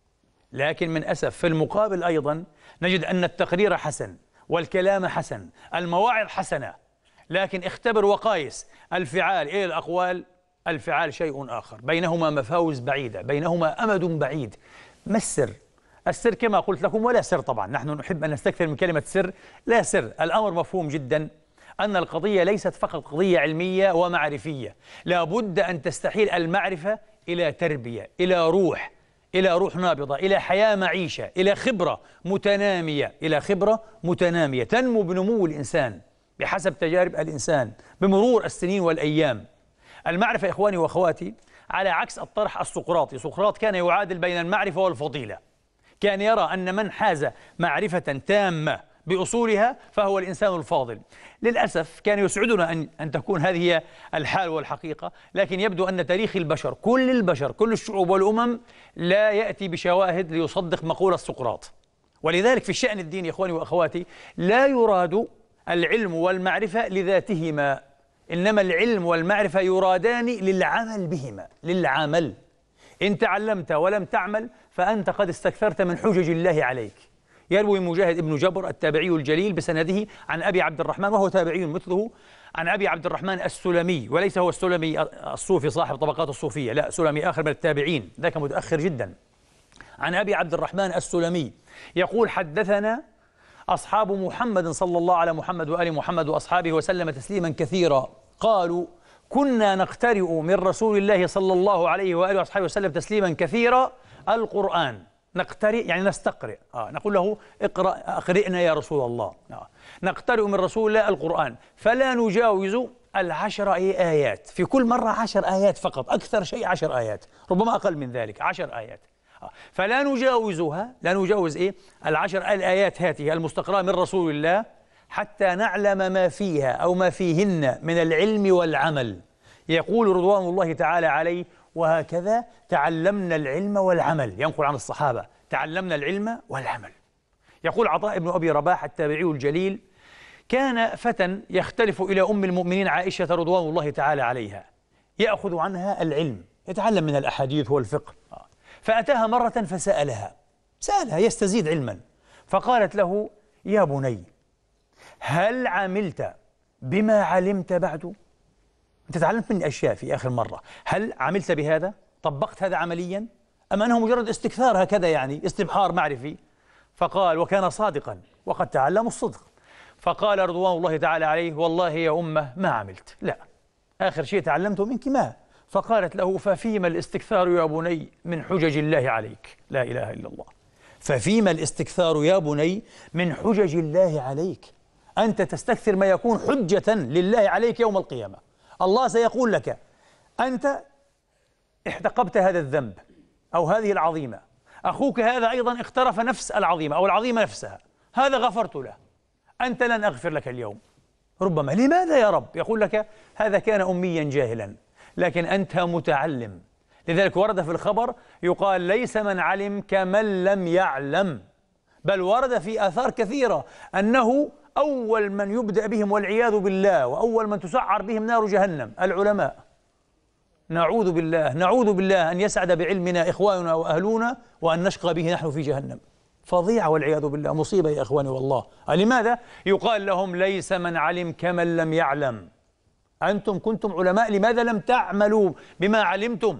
لكن من أسف في المقابل أيضا نجد أن التقرير حسن والكلام حسن، المواعظ حسنة، لكن اختبر وقايس الفعال إلى الأقوال، الفعال شيء آخر، بينهما مفاوز بعيدة، بينهما أمد بعيد. ما السر؟ السر كما قلت لكم ولا سر طبعا، نحن نحب أن نستكثر من كلمة سر، لا سر، الأمر مفهوم جدا، أن القضية ليست فقط قضية علمية ومعرفية، لا بد أن تستحيل المعرفة إلى تربية، إلى روح، إلى روح نابضة، إلى حياة معيشة، إلى خبرة متنامية، إلى خبرة متنامية تنمو بنمو الإنسان بحسب تجارب الإنسان بمرور السنين والأيام. المعرفة إخواني وأخواتي على عكس الطرح السقراطي، سقراط كان يعادل بين المعرفة والفضيلة، كان يرى أن من حاز معرفة تامة بأصولها فهو الإنسان الفاضل. للأسف كان يسعدنا أن أن تكون هذه هي الحال والحقيقة، لكن يبدو أن تاريخ البشر، كل البشر، كل الشعوب والأمم، لا يأتي بشواهد ليصدق مقولة سقراط. ولذلك في الشأن الديني إخواني وأخواتي لا يراد العلم والمعرفة لذاتهما، إنما العلم والمعرفة يرادان للعمل بهما، للعمل. إن تعلمت ولم تعمل فأنت قد استكثرت من حجج الله عليك. يروي مجاهد ابن جبر التابعي الجليل بسنده عن أبي عبد الرحمن، وهو تابعي مثله، عن أبي عبد الرحمن السلمي، وليس هو السلمي الصوفي صاحب طبقات الصوفية، لا، سلمي آخر من التابعين، ذاك متأخر جدا. عن أبي عبد الرحمن السلمي يقول: حدثنا أصحاب محمد صلى الله على محمد وآل محمد وأصحابه وسلم تسليما كثيرا، قالوا: كنا نقترئ من رسول الله صلى الله عليه وآله وأصحابه وسلم تسليما كثيرا القرآن. نقترئ يعني نستقرئ، آه نقول له: اقرأ أقرئنا يا رسول الله. آه. نقترئ من رسول الله القرآن فلا نجاوز العشر آيات، في كل مرة عشر آيات فقط، أكثر شيء عشر آيات، ربما أقل من ذلك، عشر آيات. آه. فلا نجاوزها، لا نجاوز إيه؟ العشر الآيات هذه المستقرأة من رسول الله حتى نعلم ما فيها أو ما فيهن من العلم والعمل. يقول رضوان الله تعالى عليه: وهكذا تعلمنا العلم والعمل. ينقل عن الصحابة: تعلمنا العلم والعمل. يقول عطاء بن أبي رباح التابعي الجليل: كان فتى يختلف إلى أم المؤمنين عائشة رضوان الله تعالى عليها، يأخذ عنها العلم، يتعلم من الأحاديث والفقه، فأتاها مرة فسألها، سألها يستزيد علما، فقالت له: يا بني، هل عملت بما علمت بعد؟ أنت تعلمت مني أشياء في آخر مرة، هل عملت بهذا؟ طبقت هذا عمليا؟ أم أنه مجرد استكثار هكذا يعني استبحار معرفي؟ فقال، وكان صادقا وقد تعلم الصدق، فقال رضوان الله تعالى عليه: والله يا أمة ما عملت، لا، آخر شيء تعلمته منك ما. فقالت له: ففيما الاستكثار يا بني من حجج الله عليك؟ لا إله إلا الله. ففيما الاستكثار يا بني من حجج الله عليك؟ أنت تستكثر ما يكون حجة لله عليك يوم القيامة. الله سيقول لك: أنت احتقبت هذا الذنب أو هذه العظيمة، أخوك هذا أيضا اقترف نفس العظيمة أو العظيمة نفسها، هذا غفرت له، أنت لن أغفر لك اليوم. ربما: لماذا يا رب؟ يقول لك: هذا كان أميا جاهلا، لكن أنت متعلم. لذلك ورد في الخبر يقال: ليس من علم كمن لم يعلم، بل ورد في آثار كثيرة أنه أول من يبدأ بهم والعياذ بالله وأول من تسعر بهم نار جهنم العلماء. نعوذ بالله، نعوذ بالله أن يسعد بعلمنا إخواننا وأهلنا وأن نشقى به نحن في جهنم. فظيعة والعياذ بالله، مصيبة يا إخواني والله. لماذا؟ يقال لهم: ليس من علم كمن لم يعلم. أنتم كنتم علماء، لماذا لم تعملوا بما علمتم؟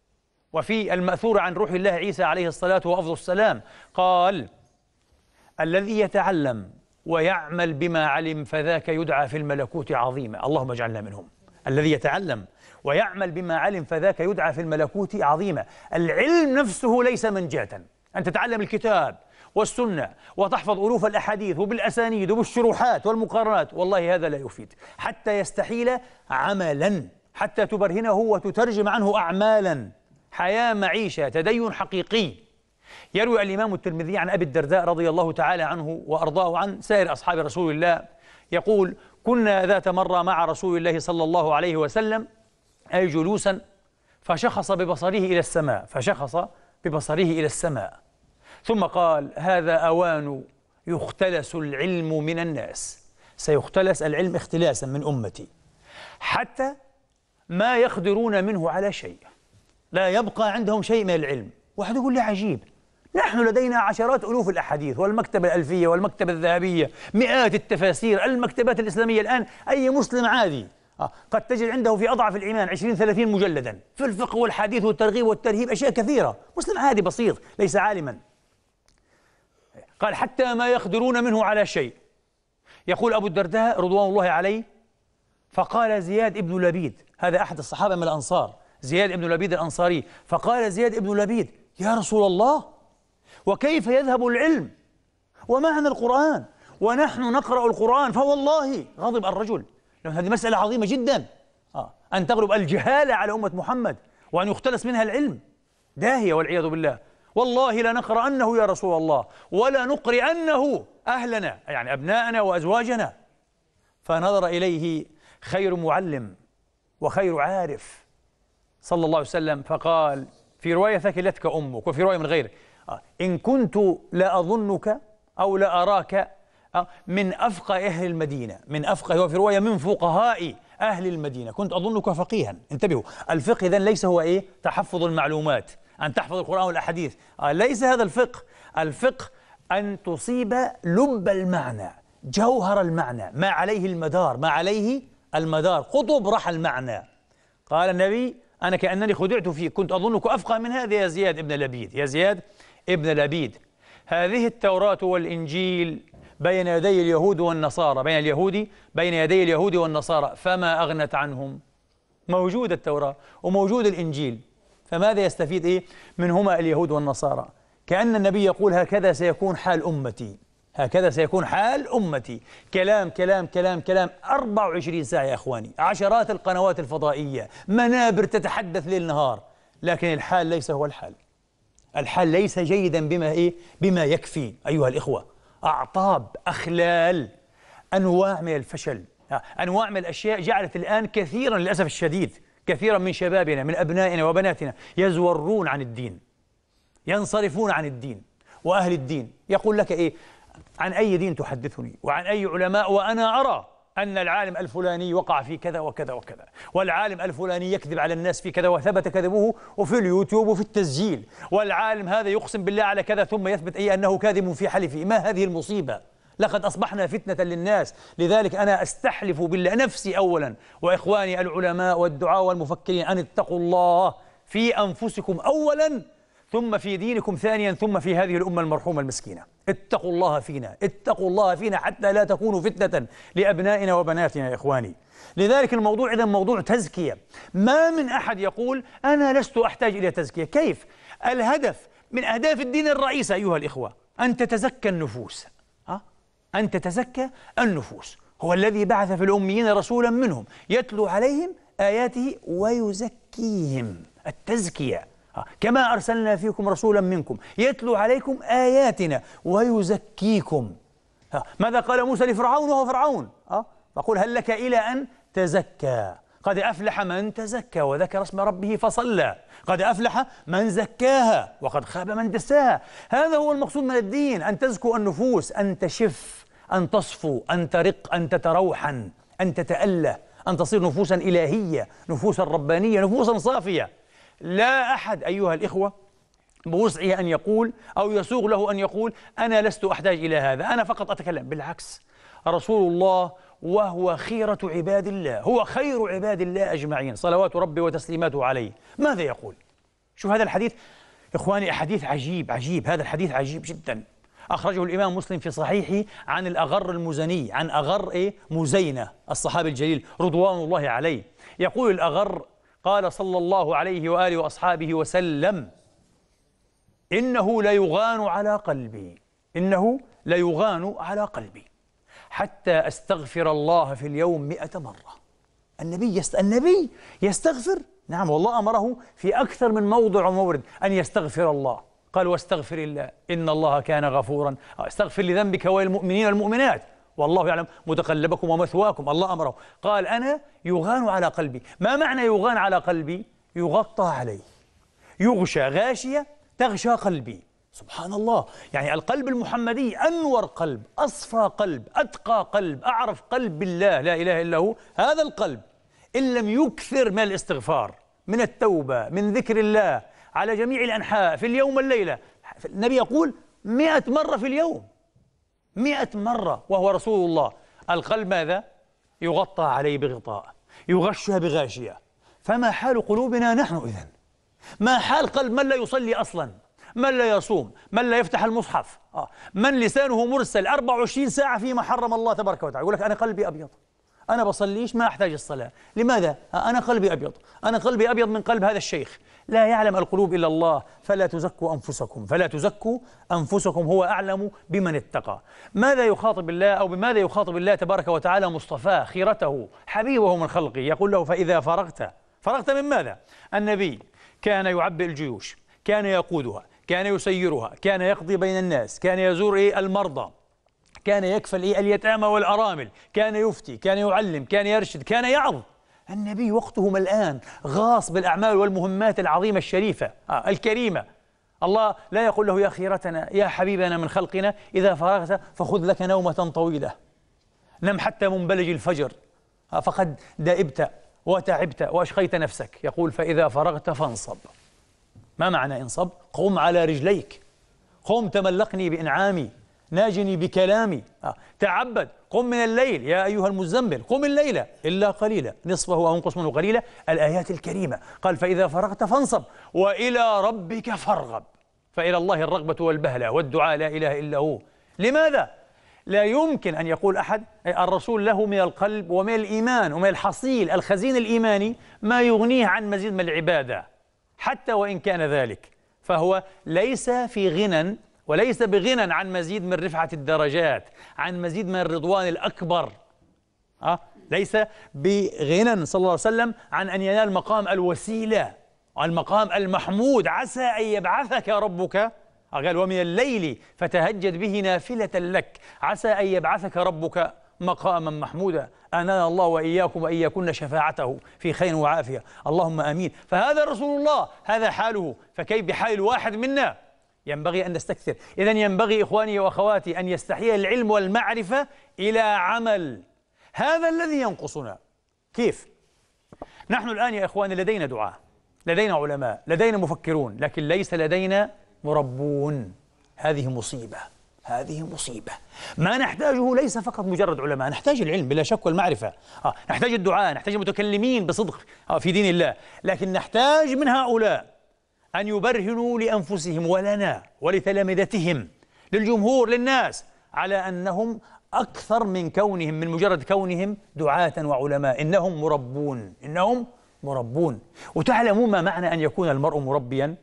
وفي المأثور عن روح الله عيسى عليه الصلاة وأفضل السلام قال: الذي يتعلم ويعمل بما علم فذاك يدعى في الملكوت عظيما. اللهم اجعلنا منهم. الذي يتعلم ويعمل بما علم فذاك يدعى في الملكوت عظيما. العلم نفسه ليس منجاة، أن تتعلم الكتاب والسنة وتحفظ ألوف الأحاديث وبالأسانيد وبالشروحات والمقارنات، والله هذا لا يفيد حتى يستحيل عملا، حتى تبرهنه وتترجم عنه أعمالا، حياة، معيشة، تدين حقيقي. يروي الإمام الترمذي عن أبي الدرداء رضي الله تعالى عنه وأرضاه عن سائر أصحاب رسول الله يقول: كنا ذات مرة مع رسول الله صلى الله عليه وسلم أي جلوسا، فشخص ببصره إلى السماء فشخص ببصره إلى السماء ثم قال: هذا أوان يختلس العلم من الناس، سيختلس العلم اختلاسا من أمتي حتى ما يقدرون منه على شيء، لا يبقى عندهم شيء من العلم. واحد يقول لي: عجيب، نحن لدينا عشرات ألوف الأحاديث والمكتبة الألفية والمكتبة الذهبية، مئات التفاسير، المكتبات الإسلامية الآن أي مسلم عادي قد تجد عنده في أضعف الإيمان عشرين ثلاثين مجلدا في الفقه والحديث والترغيب والترهيب، أشياء كثيرة، مسلم عادي بسيط ليس عالما. قال: حتى ما يقدرون منه على شيء. يقول أبو الدرداء رضوان الله عليه: فقال زياد ابن لبيد، هذا أحد الصحابة من الأنصار، زياد ابن لبيد الأنصاري، فقال زياد ابن لبيد: يا رسول الله، وكيف يذهب العلم ومعنا القرآن ونحن نقرأ القرآن؟ فوالله غضب الرجل، لأن هذه مسألة عظيمة جدا، آه. أن تغلب الجهالة على أمة محمد وأن يختلس منها العلم، داهية والعياذ بالله. والله لا نقرأنه يا رسول الله ولا نقرئنه أهلنا، يعني أبناءنا وأزواجنا. فنظر إليه خير معلم وخير عارف صلى الله عليه وسلم فقال: في رواية ثكلتك أمك، وفي رواية من غيره: إن كنت لا أظنك أو لا أراك من أفقه أهل المدينة، من أفقه، وفي رواية من فقهاء أهل المدينة، كنت أظنك فقيها. انتبهوا، الفقه إذن ليس هو إيه؟ تحفظ المعلومات، أن تحفظ القرآن والأحاديث، آه ليس هذا الفقه. الفقه أن تصيب لب المعنى، جوهر المعنى، ما عليه المدار، ما عليه المدار، قطب رحى المعنى. قال النبي: أنا كأنني خدعت فيك، كنت أظنك أفقه من هذا يا زياد ابن لبيد، يا زياد ابن لبيد. هذه التوراة والإنجيل بين يدي اليهود والنصارى، بين اليهود بين يدي اليهود والنصارى، فما أغنت عنهم. موجود التوراة وموجود الإنجيل، فماذا يستفيد إيه منهما اليهود والنصارى؟ كأن النبي يقول: هكذا سيكون حال أمتي، هكذا سيكون حال أمتي. كلام كلام كلام كلام أربع وعشرين ساعة يا أخواني، عشرات القنوات الفضائية، منابر تتحدث ليل نهار، لكن الحال ليس هو الحال. الحال ليس جيدا بما إيه بما يكفي أيها الإخوة. أعطاب، أخلال، أنواع من الفشل، أنواع من الأشياء جعلت الآن كثيرا للأسف الشديد كثيرا من شبابنا من أبنائنا وبناتنا يزورون عن الدين، ينصرفون عن الدين وأهل الدين. يقول لك إيه؟ عن أي دين تحدثني وعن أي علماء وأنا أرى أن العالم الفلاني وقع في كذا وكذا وكذا، والعالم الفلاني يكذب على الناس في كذا وثبت كذبه وفي اليوتيوب وفي التسجيل، والعالم هذا يقسم بالله على كذا ثم يثبت أي أنه كاذب في حلفه. ما هذه المصيبة؟ لقد أصبحنا فتنة للناس. لذلك أنا أستحلف بالله، نفسي أولا وإخواني العلماء والدعاة والمفكرين، أن اتقوا الله في أنفسكم أولا، ثم في دينكم ثانيا، ثم في هذه الأمة المرحومة المسكينة. اتقوا الله فينا، اتقوا الله فينا حتى لا تكونوا فتنة لأبنائنا وبناتنا يا إخواني. لذلك الموضوع إذن موضوع تزكية. ما من أحد يقول أنا لست أحتاج إلى تزكية. كيف؟ الهدف من أهداف الدين الرئيسة أيها الإخوة أن تتزكى النفوس، أه؟ أن تتزكى النفوس. هو الذي بعث في الأميين رسولا منهم يتلو عليهم آياته ويزكيهم. التزكية، كما أرسلنا فيكم رسولا منكم يتلو عليكم آياتنا ويزكيكم. ماذا قال موسى لفرعون وهو فرعون؟ فقل هل لك إلى أن تزكى؟ قد أفلح من تزكى وذكر اسم ربه فصلى، قد أفلح من زكاها وقد خاب من دساها. هذا هو المقصود من الدين، أن تزكو النفوس، أن تشف، أن تصفو، أن ترق، أن تتروحن، أن تتأله، أن تصير نفوسا إلهية، نفوسا ربانية، نفوسا صافية. لا أحد أيها الإخوة بوسعه أن يقول أو يسوغ له أن يقول أنا لست أحتاج إلى هذا، أنا فقط أتكلم. بالعكس، رسول الله وهو خيرة عباد الله، هو خير عباد الله أجمعين صلوات ربي وتسليماته عليه. ماذا يقول؟ شوف هذا الحديث إخواني، حديث عجيب عجيب، هذا الحديث عجيب جدا. أخرجه الإمام مسلم في صحيحه عن الأغر المزني، عن أغر إيه؟ مزينة الصحابي الجليل رضوان الله عليه. يقول الأغر: قال صلى الله عليه وآله وأصحابه وسلم: إنه ليغان على قلبي، إنه ليغان على قلبي حتى أستغفر الله في اليوم مئة مرة. النبي يست... النبي يستغفر؟ نعم والله أمره في أكثر من موضع ومورد أن يستغفر الله. قال: واستغفر الله إن الله كان غفورا. استغفر لذنبك وللمؤمنين والمؤمنات والله يعلم متقلبكم ومثواكم. الله أمره. قال: أنا يغان على قلبي. ما معنى يغان على قلبي؟ يغطى عليه، يغشى غاشية تغشى قلبي. سبحان الله، يعني القلب المحمدي أنور قلب، أصفى قلب، أتقى قلب، أعرف قلب بالله لا إله إلا هو. هذا القلب إن لم يكثر من الاستغفار، من التوبة، من ذكر الله على جميع الأنحاء في اليوم والليلة، النبي يقول مئة مرة في اليوم، مئة مرة وهو رسول الله. القلب ماذا؟ يغطى عليه بغطاء، يغشى بغاشية. فما حال قلوبنا نحن إذن؟ ما حال قلب من لا يصلي أصلا، من لا يصوم، من لا يفتح المصحف، آه. من لسانه مرسل أربع وعشرين ساعة فيما حرم الله تبارك وتعالى؟ يقول لك أنا قلبي أبيض، أنا بصليش، ما أحتاج الصلاة. لماذا؟ آه أنا قلبي أبيض، أنا قلبي أبيض من قلب هذا الشيخ. لا يعلم القلوب إلا الله، فلا تزكوا أنفسكم، فلا تزكوا أنفسكم، هو أعلم بمن اتقى. ماذا يخاطب الله، أو بماذا يخاطب الله تبارك وتعالى مصطفاه خيرته حبيبه من خلقه؟ يقول له: فإذا فرغت. فرغت من ماذا؟ النبي كان يعبئ الجيوش، كان يقودها، كان يسيرها، كان يقضي بين الناس، كان يزور إيه المرضى، كان يكفل إيه اليتامى والأرامل، كان يفتي، كان يعلم، كان يرشد، كان يعظ. النبي وقته ملآن، غاص بالأعمال والمهمات العظيمة الشريفة آه الكريمة. الله لا يقول له: يا خيرتنا، يا حبيبنا من خلقنا، إذا فرغت فخذ لك نومة طويلة، نم حتى منبلج الفجر آه فقد دائبت وتعبت وأشقيت نفسك. يقول: فإذا فرغت فانصب. ما معنى انصب؟ قم على رجليك، قم تملقني بإنعامي، ناجني بكلامي، آه. تعبد، قم من الليل يا أيها المزمل، قم الليل إلا قليلا نصفه أو انقص منه قليلا. الآيات الكريمة. قال: فإذا فرغت فانصب وإلى ربك فارغب. فإلى الله الرغبة والبهلة والدعاء لا إله إلا هو. لماذا؟ لا يمكن أن يقول أحد الرسول له من القلب ومن الإيمان ومن الحصيل الخزين الإيماني ما يغنيه عن مزيد من العبادة، حتى وإن كان ذلك، فهو ليس في غنى وليس بغنى عن مزيد من رفعة الدرجات، عن مزيد من الرضوان الأكبر. أه؟ ليس بغنى صلى الله عليه وسلم عن أن ينال مقام الوسيلة، المقام المحمود، عسى أن يبعثك ربك. قال: ومن الليل فتهجد به نافلة لك، عسى أن يبعثك ربك مقاما محمودا. أنال الله وإياكم وإياكن شفاعته في خير وعافية، اللهم آمين. فهذا رسول الله، هذا حاله، فكيف بحال الواحد منا؟ ينبغي أن نستكثر. إذن ينبغي إخواني وأخواتي أن يستحيل العلم والمعرفة إلى عمل. هذا الذي ينقصنا. كيف؟ نحن الآن يا إخواني لدينا دعاة، لدينا علماء، لدينا مفكرون، لكن ليس لدينا مربون. هذه مصيبة، هذه مصيبة. ما نحتاجه ليس فقط مجرد علماء، نحتاج العلم بلا شك والمعرفة، آه. نحتاج الدعاء، نحتاج المتكلمين بصدق آه في دين الله، لكن نحتاج من هؤلاء أن يبرهنوا لأنفسهم ولنا ولتلامذتهم، للجمهور، للناس، على أنهم أكثر من كونهم، من مجرد كونهم دعاة وعلماء، إنهم مربون، إنهم مربون. وتعلمون ما معنى أن يكون المرء مربيا؟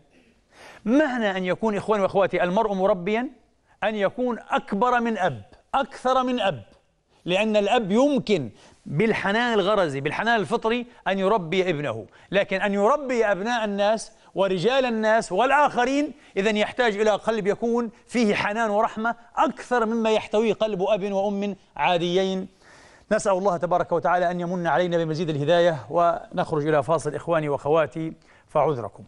معنى أن يكون إخواني وأخواتي المرء مربيا أن يكون أكبر من أب، أكثر من أب، لأن الأب يمكن بالحنان الغرزي، بالحنان الفطري أن يربي ابنه، لكن أن يربي أبناء الناس ورجال الناس والآخرين إذن يحتاج إلى قلب يكون فيه حنان ورحمة أكثر مما يحتويه قلب أب وأم عاديين. نسأل الله تبارك وتعالى أن يمن علينا بمزيد الهداية. ونخرج إلى فاصل إخواني وأخواتي فعذركم.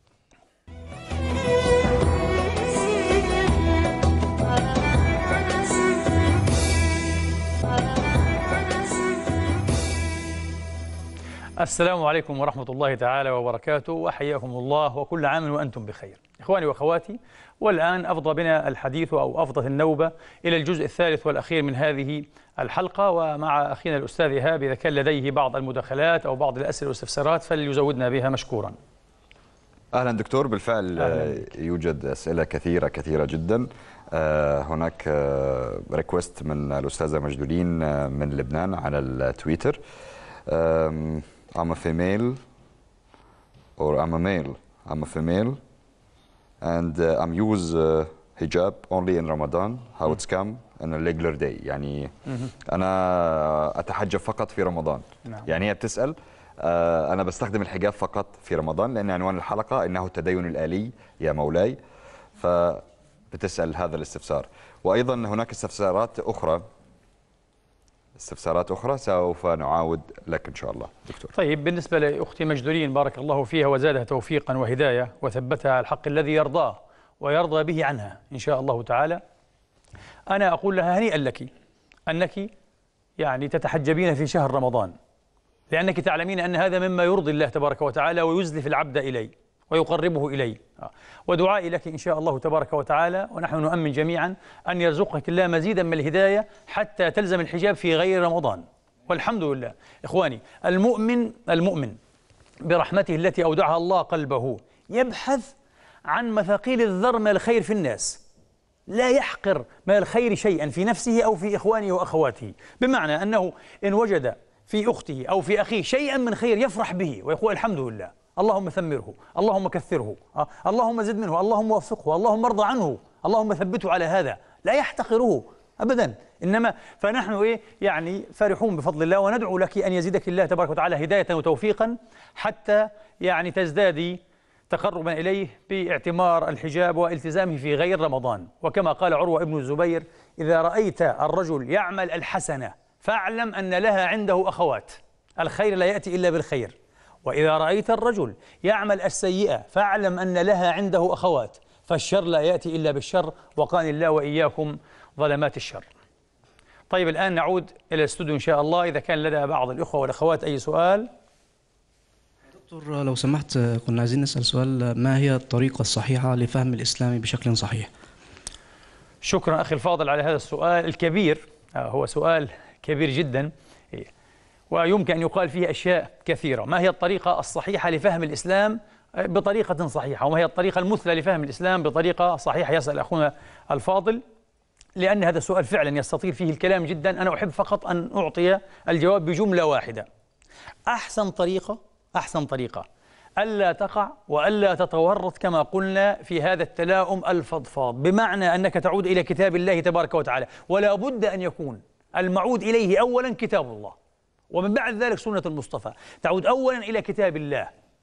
السلام عليكم ورحمة الله تعالى وبركاته، وحياكم الله وكل عام وأنتم بخير. إخواني وأخواتي، والآن أفضى بنا الحديث أو أفضت النوبة إلى الجزء الثالث والأخير من هذه الحلقة، ومع أخينا الأستاذ إيهاب إذا كان لديه بعض المداخلات أو بعض الأسئلة والاستفسارات فليزودنا بها مشكورا. أهلا دكتور، بالفعل أهلاً. يوجد أسئلة كثيرة كثيرة جدا. هناك ريكوست من الأستاذة مجدولين من لبنان على التويتر. I'm a female or I'm a male I'm a female and uh, I'm use uh, hijab only in Ramadan how it's come in a regular day. يعني أنا أتحجب فقط في رمضان. نعم. يعني هي بتسأل آه أنا بستخدم الحجاب فقط في رمضان لأن عنوان الحلقة إنه التدين الآلي يا مولاي، فبتسأل هذا الاستفسار. وأيضا هناك استفسارات أخرى استفسارات أخرى سوف نعاود لك إن شاء الله دكتور. طيب، بالنسبة لأختي مجدولين بارك الله فيها وزادها توفيقا وهداية وثبتها على الحق الذي يرضاه ويرضى به عنها إن شاء الله تعالى، أنا أقول لها هنيئا لك أنك يعني تتحجبين في شهر رمضان، لأنك تعلمين أن هذا مما يرضي الله تبارك وتعالى ويزلف العبد إليه ويقربه إليه. ودعائي لك إن شاء الله تبارك وتعالى ونحن نؤمن جميعا أن يرزقك الله مزيدا من الهداية حتى تلزم الحجاب في غير رمضان. والحمد لله إخواني، المؤمن المؤمن برحمته التي أودعها الله قلبه يبحث عن مثاقيل الذر من الخير في الناس، لا يحقر من الخير شيئا في نفسه أو في إخوانه وأخواته، بمعنى أنه إن وجد في أخته أو في أخيه شيئا من خير يفرح به ويقول الحمد لله، اللهم ثمره، اللهم كثره، آه. اللهم زد منه، اللهم وفقه، اللهم ارضى عنه، اللهم ثبته على هذا، لا يحتقره أبدا. إنما فنحن إيه يعني فرحون بفضل الله، وندعو لك أن يزيدك الله تبارك وتعالى هداية وتوفيقا حتى يعني تزدادي تقربا إليه باعتمار الحجاب والتزامه في غير رمضان. وكما قال عروة ابن الزبير: إذا رأيت الرجل يعمل الحسنة فاعلم أن لها عنده أخوات، الخير لا يأتي إلا بالخير. وإذا رأيت الرجل يعمل السيئة فاعلم أن لها عنده أخوات، فالشر لا يأتي إلا بالشر، وقاني الله وإياكم ظلمات الشر. طيب، الآن نعود إلى الاستوديو إن شاء الله، إذا كان لدى بعض الإخوة والأخوات أي سؤال. دكتور لو سمحت، كنا عايزين نسأل سؤال: ما هي الطريقة الصحيحة لفهم الإسلام بشكل صحيح؟ شكرا أخي الفاضل على هذا السؤال الكبير، هو سؤال كبير جدا ويمكن أن يقال فيه أشياء كثيرة. ما هي الطريقة الصحيحة لفهم الإسلام بطريقة صحيحة، وما هي الطريقة المثلى لفهم الإسلام بطريقة صحيحة؟ يسأل أخونا الفاضل، لأن هذا السؤال فعلا يستطيل فيه الكلام جدا. أنا أحب فقط أن أعطي الجواب بجملة واحدة: أحسن طريقة أحسن طريقة ألا تقع وألا تتورط كما قلنا في هذا التلاؤم الفضفاض، بمعنى أنك تعود إلى كتاب الله تبارك وتعالى، ولا بد أن يكون المعود إليه أولا كتاب الله، ومن بعد ذلك سنة المصطفى. تعود أولا إلى كتاب الله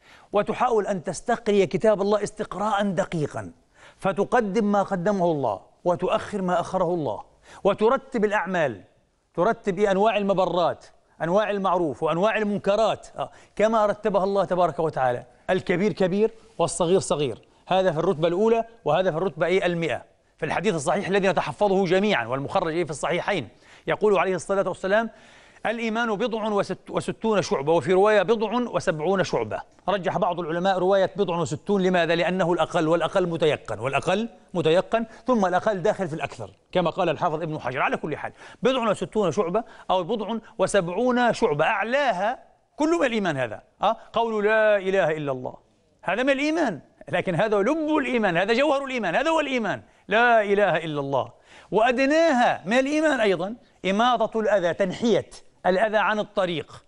وتحاول أن تستقري كتاب الله استقراء دقيقا، فتقدم ما قدمه الله وتؤخر ما أخره الله، وترتب الأعمال، ترتب أنواع المبرات، أنواع المعروف وأنواع المنكرات كما رتبها الله تبارك وتعالى. الكبير كبير والصغير صغير، هذا في الرتبة الأولى وهذا في الرتبة أي المئة. في الحديث الصحيح الذي نتحفظه جميعا والمخرج في الصحيحين يقول عليه الصلاة والسلام: الإيمان بضع وست وستون شعبة، وفي رواية بضع وسبعون شعبة. رجح بعض العلماء رواية بضع وستون، لماذا؟ لأنه الأقل، والأقل متيقن، والأقل متيقن ثم الأقل داخل في الأكثر كما قال الحافظ ابن حجر. على كل حال بضع وستون شعبة أو بضع وسبعون شعبة، أعلاها كل من الإيمان. هذا أه؟ قول لا إله إلا الله، هذا من الإيمان، لكن هذا لب الإيمان، هذا جوهر الإيمان، هذا هو الإيمان، لا إله إلا الله. وأدناها من الإيمان أيضا إماطة الأذى، تنحية الأذى عن الطريق.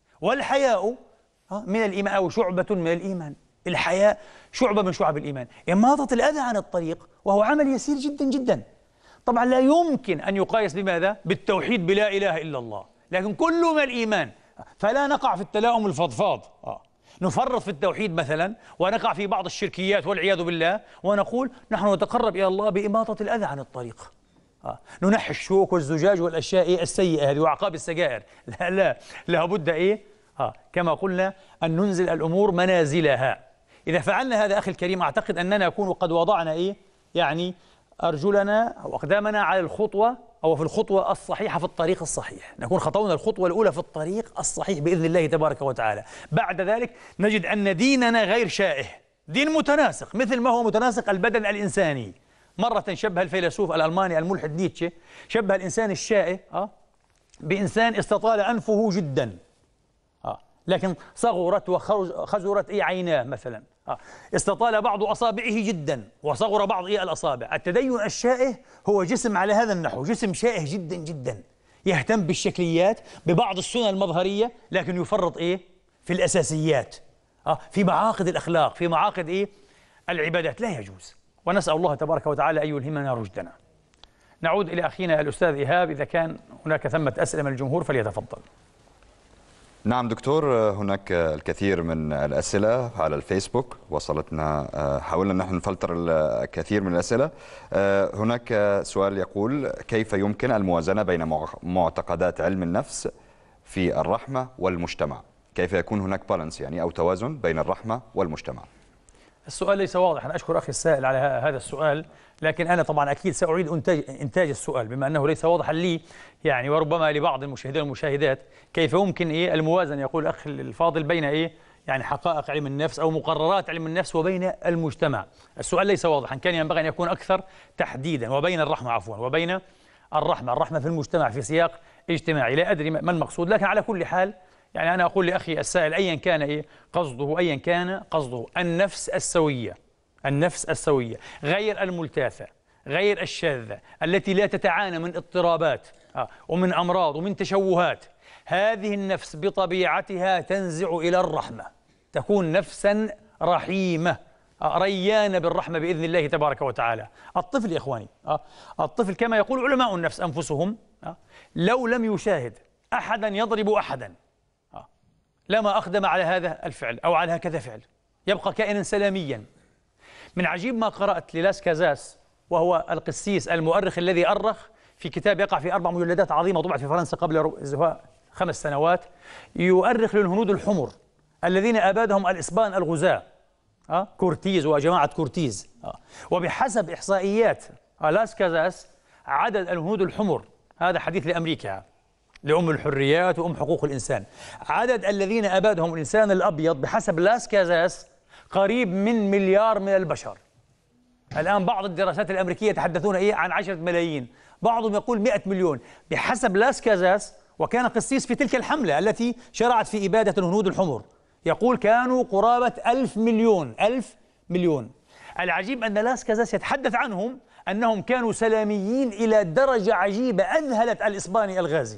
والحياء من الإيمان أو شعبة من الإيمان، الحياء شعبة من شعب الإيمان، إماطة الأذى عن الطريق، وهو عمل يسير جدا جدا. طبعا لا يمكن أن يقايس بماذا؟ بالتوحيد بلا إله إلا الله، لكن كله من الإيمان. فلا نقع في التلاؤم الفضفاض، نفرط في التوحيد مثلا ونقع في بعض الشركيات والعياذ بالله، ونقول نحن نتقرب إلى الله بإماطة الأذى عن الطريق، آه. ننحي الشوك والزجاج والأشياء إيه السيئة هذه وعقاب السجائر. لا لا لابد إيه آه. كما قلنا أن ننزل الأمور منازلها. إذا فعلنا هذا أخي الكريم أعتقد أننا نكون قد وضعنا إيه يعني أرجلنا أو أقدامنا على الخطوة أو في الخطوة الصحيحة في الطريق الصحيح، نكون خطونا الخطوة الأولى في الطريق الصحيح بإذن الله تبارك وتعالى. بعد ذلك نجد أن ديننا غير شائه، دين متناسق، مثل ما هو متناسق البدن الإنساني. مرة شبه الفيلسوف الألماني الملحد نيتشه، شبه الإنسان الشائه أه؟ بإنسان استطال أنفه جدا أه؟ لكن صغرت وخزرت إيه عيناه مثلا، استطال بعض أصابعه جدا وصغر بعض الأصابع. التدين الشائه هو جسم على هذا النحو، جسم شائه جدا جدا، يهتم بالشكليات ببعض السنن المظهرية، لكن يفرط إيه؟ في الأساسيات، آه في معاقد الأخلاق، في معاقد إيه؟ العبادات. لا يجوز، ونسأل الله تبارك وتعالى أن يلهمنا رشدنا. نعود إلى أخينا الأستاذ إيهاب، إذا كان هناك ثمة أسئلة من الجمهور فليتفضل. نعم دكتور، هناك الكثير من الأسئلة على الفيسبوك وصلتنا، حاولنا نحن نفلتر الكثير من الأسئلة. هناك سؤال يقول: كيف يمكن الموازنة بين معتقدات علم النفس في الرحمة والمجتمع؟ كيف يكون هناك بالانس يعني أو توازن بين الرحمة والمجتمع؟ السؤال ليس واضح. أنا أشكر أخي السائل على هذا السؤال، لكن أنا طبعا أكيد سأعيد إنتاج إنتاج السؤال بما أنه ليس واضحا لي يعني، وربما لبعض المشاهدين والمشاهدات. كيف يمكن إيه الموازنة، يقول الأخ الفاضل، بين إيه يعني حقائق علم النفس أو مقررات علم النفس وبين المجتمع؟ السؤال ليس واضحا، كان ينبغي أن يكون أكثر تحديدا. وبين الرحمة، عفوا، وبين الرحمة، الرحمة في المجتمع في سياق اجتماعي. لا أدري ما المقصود، لكن على كل حال يعني أنا أقول لأخي السائل أيا كان إيه قصده، أيا كان قصده، النفس السوية، النفس السوية غير الملتاثة، غير الشاذة، التي لا تتعانى من اضطرابات ومن أمراض ومن تشوهات. هذه النفس بطبيعتها تنزع إلى الرحمة، تكون نفسا رحيمة ريانة بالرحمة بإذن الله تبارك وتعالى. الطفل يا إخواني، الطفل كما يقول علماء النفس أنفسهم، لو لم يشاهد أحدا يضرب أحدا لما أقدم على هذا الفعل أو على هكذا فعل، يبقى كائنا سلاميا. من عجيب ما قرأت للاس كازاس، وهو القسيس المؤرخ الذي أرخ في كتاب يقع في أربع مجلدات عظيمة طبعت في فرنسا قبل خمس سنوات، يؤرخ للهنود الحمر الذين أبادهم الإسبان الغزاة، أه؟ كورتيز وجماعة كورتيز. أه؟ وبحسب إحصائيات لاس كازاس عدد الهنود الحمر، هذا حديث لأمريكا لأم الحريات وأم حقوق الإنسان، عدد الذين أبادهم الإنسان الأبيض بحسب لاس كازاس قريب من مليار من البشر. الآن بعض الدراسات الأمريكية يتحدثون إيه عن عشرة ملايين، بعضهم يقول مئة مليون بحسب لاس كازاس، وكان قسيس في تلك الحملة التي شرعت في إبادة الهنود الحمر. يقول كانوا قرابة ألف مليون، ألف مليون. العجيب أن لاس كازاس يتحدث عنهم أنهم كانوا سلاميين إلى درجة عجيبة أذهلت الإسباني الغازي،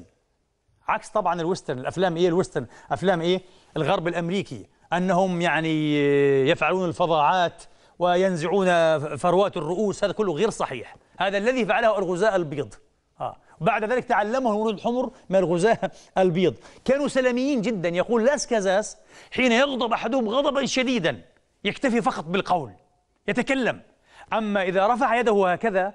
عكس طبعا الويسترن، الافلام ايه الويسترن، افلام ايه الغرب الامريكي، انهم يعني يفعلون الفظاعات وينزعون فروات الرؤوس. هذا كله غير صحيح، هذا الذي فعله الغزاة البيض. اه بعد ذلك تعلمه الهنود الحمر من الغزاة البيض، كانوا سلاميين جدا. يقول لاس كازاس حين يغضب احدهم غضبا شديدا يكتفي فقط بالقول، يتكلم، اما اذا رفع يده هكذا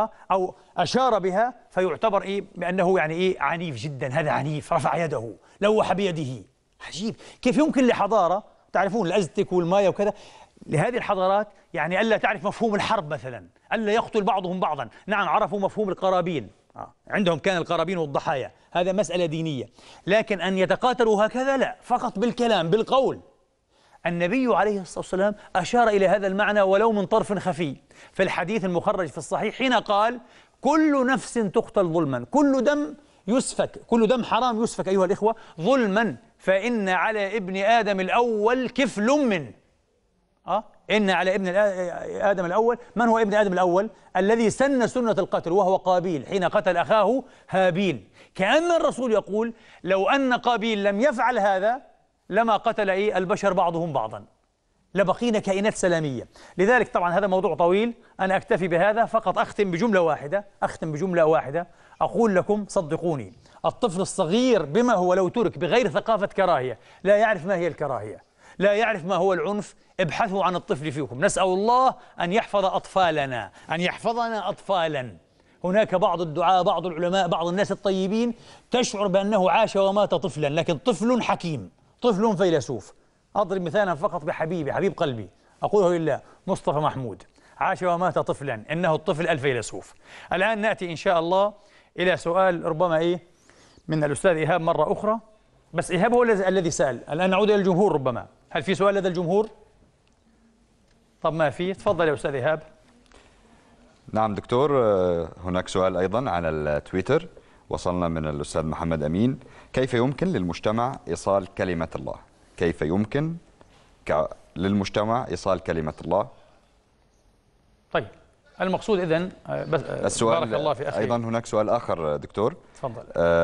أو أشار بها فيعتبر إيه بأنه يعني إيه عنيف جدا، هذا عنيف، رفع يده، لوح بيده. عجيب كيف يمكن لحضارة، تعرفون الأزتك والمايا وكذا، لهذه الحضارات يعني ألا تعرف مفهوم الحرب مثلا، ألا يقتل بعضهم بعضا. نعم عرفوا مفهوم القرابين، عندهم كان القرابين والضحايا، هذا مسألة دينية، لكن أن يتقاتلوا هكذا لا، فقط بالكلام بالقول. النبي عليه الصلاة والسلام أشار إلى هذا المعنى ولو من طرف خفي في الحديث المخرج في الصحيح، حين قال: كل نفس تقتل ظلما، كل دم يسفك، كل دم حرام يسفك أيها الإخوة ظلما، فإن على ابن آدم الأول كفل منه. أه؟ إن على ابن آدم الأول، من هو ابن آدم الأول؟ الذي سن سنة القتل وهو قابيل حين قتل أخاه هابيل. كأن الرسول يقول: لو أن قابيل لم يفعل هذا لما قتل إيه البشر بعضهم بعضا، لبقينا كائنات سلامية. لذلك طبعا هذا موضوع طويل، أنا أكتفي بهذا فقط. أختم بجملة واحدة، أختم بجملة واحدة أقول لكم صدقوني، الطفل الصغير بما هو لو ترك بغير ثقافة كراهية لا يعرف ما هي الكراهية، لا يعرف ما هو العنف. ابحثوا عن الطفل فيكم. نسأل الله أن يحفظ أطفالنا، أن يحفظنا أطفالا. هناك بعض الدعاء، بعض العلماء، بعض الناس الطيبين تشعر بأنه عاش ومات طفلا، لكن طفل حكيم، طفل فيلسوف. أضرب مثالا فقط بحبيبي، حبيب قلبي، أقوله لله، مصطفى محمود، عاش ومات طفلا، إنه الطفل الفيلسوف. الآن نأتي إن شاء الله إلى سؤال ربما إيه من الأستاذ إيهاب مرة أخرى، بس إيهاب هو الذي سأل. الآن نعود إلى الجمهور، ربما هل في سؤال لدى الجمهور؟ طب ما في، تفضل يا أستاذ إيهاب. نعم دكتور، هناك سؤال أيضا على التويتر وصلنا من الأستاذ محمد أمين: كيف يمكن للمجتمع إيصال كلمة الله؟ كيف يمكن للمجتمع إيصال كلمة الله؟ طيب المقصود إذن بس السؤال بارك الله في أخي. أيضا هناك سؤال آخر دكتور، تفضل.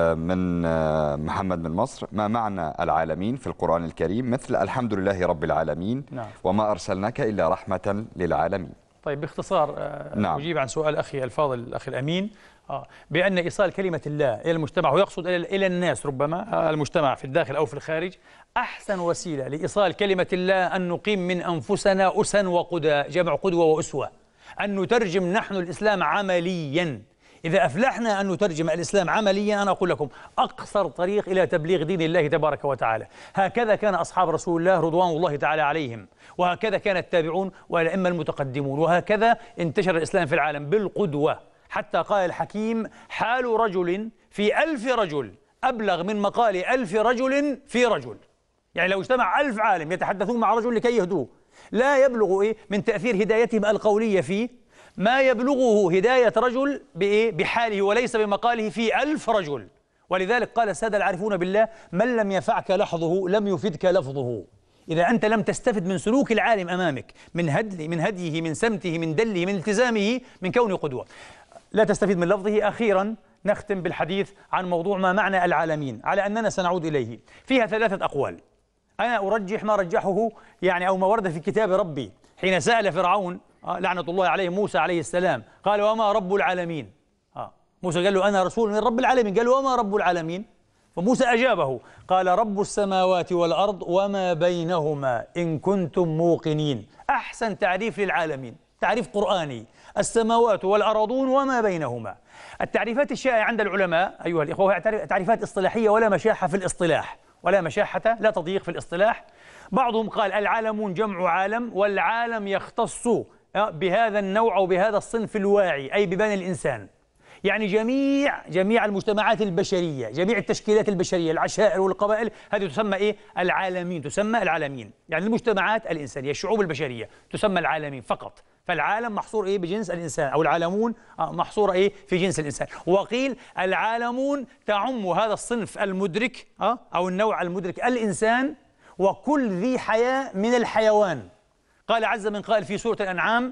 من محمد من مصر: ما معنى العالمين في القرآن الكريم مثل الحمد لله رب العالمين؟ نعم. وما أرسلناك إلا رحمة للعالمين؟ طيب باختصار نعم. أجيب عن سؤال أخي الفاضل الأخ الأمين آه بأن إيصال كلمة الله إلى المجتمع، ويقصد إلى الناس ربما المجتمع في الداخل أو في الخارج، أحسن وسيلة لإيصال كلمة الله أن نقيم من أنفسنا أسا وقدى، جمع قدوة وأسوة، أن نترجم نحن الإسلام عمليا. إذا أفلحنا أن نترجم الإسلام عمليا، أنا أقول لكم أقصر طريق إلى تبليغ دين الله تبارك وتعالى. هكذا كان أصحاب رسول الله رضوان الله تعالى عليهم، وهكذا كان التابعون والأئمة المتقدمون، وهكذا انتشر الإسلام في العالم بالقدوة. حتى قال الحكيم: حال رجل في ألف رجل أبلغ من مقال ألف رجل في رجل. يعني لو اجتمع ألف عالم يتحدثون مع رجل لكي يهدوه، لا يبلغ إيه من تأثير هدايتهم القولية فيه ما يبلغه هداية رجل بإيه بحاله وليس بمقاله في ألف رجل. ولذلك قال السادة العارفون بالله: من لم يفعك لحظه لم يفدك لفظه. إذا أنت لم تستفد من سلوك العالم أمامك، من هدي من هديه، من سمته، من دله، من التزامه، من كونه قدوة، لا تستفيد من لفظه. أخيرا نختم بالحديث عن موضوع ما معنى العالمين، على أننا سنعود إليه. فيها ثلاثة أقوال، أنا أرجح ما رجحه يعني أو ما ورد في كتاب ربي حين سأل فرعون لعنة الله عليه موسى عليه السلام، قال: وما رب العالمين؟ آه. موسى قال له: أنا رسول من رب العالمين. قال: وما رب العالمين؟ فموسى أجابه قال: رب السماوات والأرض وما بينهما إن كنتم موقنين. أحسن تعريف للعالمين، تعريف قرآني: السماوات والأرضون وما بينهما. التعريفات الشائعة عند العلماء أيها الإخوة هي تعريفات اصطلاحية، ولا مشاحة في الاصطلاح، ولا مشاحة لا تضييق في الاصطلاح. بعضهم قال العالمون جمع عالم، والعالم يختص بهذا النوع أو بهذا الصنف الواعي، أي ببني الإنسان، يعني جميع جميع المجتمعات البشرية، جميع التشكيلات البشرية، العشائر والقبائل، هذه تسمى إيه؟ العالمين، تسمى العالمين، يعني المجتمعات الإنسانية، الشعوب البشرية تسمى العالمين فقط. فالعالم محصور إيه بجنس الإنسان، أو العالمون محصورة إيه في جنس الإنسان. وقيل العالمون تعم هذا الصنف المدرك أو النوع المدرك الإنسان وكل ذي حياة من الحيوان. قال عز من قائل في سورة الأنعام: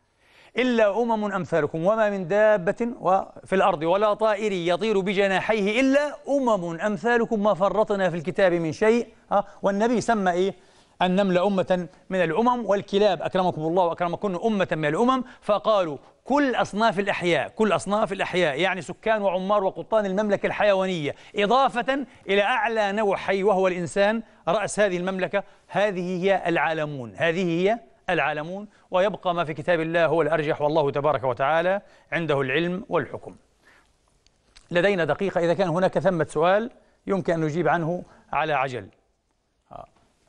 إلا أمم أمثالكم وما من دابة في الأرض ولا طائر يطير بجناحيه إلا أمم أمثالكم ما فرطنا في الكتاب من شيء. والنبي سمى إيه؟ النمل أمة من الأمم، والكلاب أكرمكم الله وأكرمكن أمة من الأمم. فقالوا كل أصناف الأحياء، كل أصناف الأحياء يعني سكان وعمار وقطان المملكة الحيوانية، إضافة إلى أعلى نوع حي وهو الإنسان رأس هذه المملكة. هذه هي العالمون، هذه هي العالمون. ويبقى ما في كتاب الله هو الأرجح، والله تبارك وتعالى عنده العلم والحكم. لدينا دقيقة، إذا كان هناك ثمة سؤال يمكن أن نجيب عنه على عجل. آه.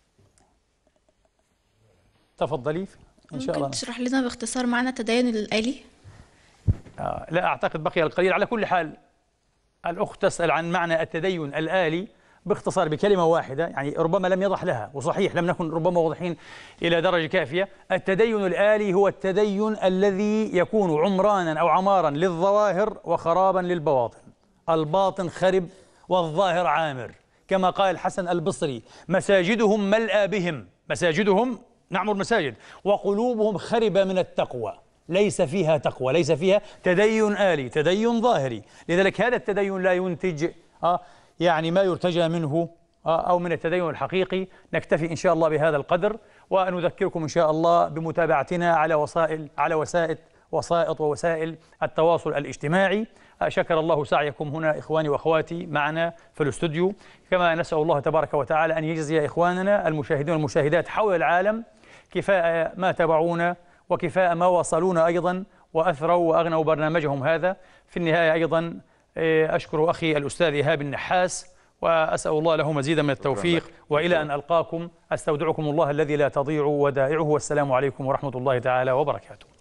تفضلي إن شاء الله. ممكن تشرح لنا باختصار معنى التدين الآلي؟ آه لا أعتقد بقي القليل. على كل حال الأخت تسأل عن معنى التدين الآلي باختصار بكلمة واحدة، يعني ربما لم يضح لها، وصحيح لم نكن ربما واضحين إلى درجة كافية. التدين الآلي هو التدين الذي يكون عمرانا أو عمارا للظواهر وخرابا للبواطن. الباطن خرب والظاهر عامر، كما قال الحسن البصري: مساجدهم ملأى بهم، مساجدهم نعمر مساجد، وقلوبهم خربة من التقوى، ليس فيها تقوى، ليس فيها تدين آلي، تدين ظاهري. لذلك هذا التدين لا ينتج آه يعني ما يرتجى منه أو من التدين الحقيقي. نكتفي إن شاء الله بهذا القدر، ونذكركم إن شاء الله بمتابعتنا على وسائل على وسائل وسائط ووسائل التواصل الاجتماعي. شكر الله سعيكم هنا إخواني وأخواتي معنا في الاستوديو، كما نسأل الله تبارك وتعالى أن يجزي إخواننا المشاهدين والمشاهدات حول العالم كفاء ما تابعونا وكفاء ما وصلونا أيضا وأثروا وأغنوا برنامجهم هذا. في النهاية أيضا أشكر أخي الأستاذ إيهاب النحاس، وأسأل الله له مزيدا من التوفيق، وإلى أن ألقاكم أستودعكم الله الذي لا تضيع ودائعه، والسلام عليكم ورحمة الله تعالى وبركاته.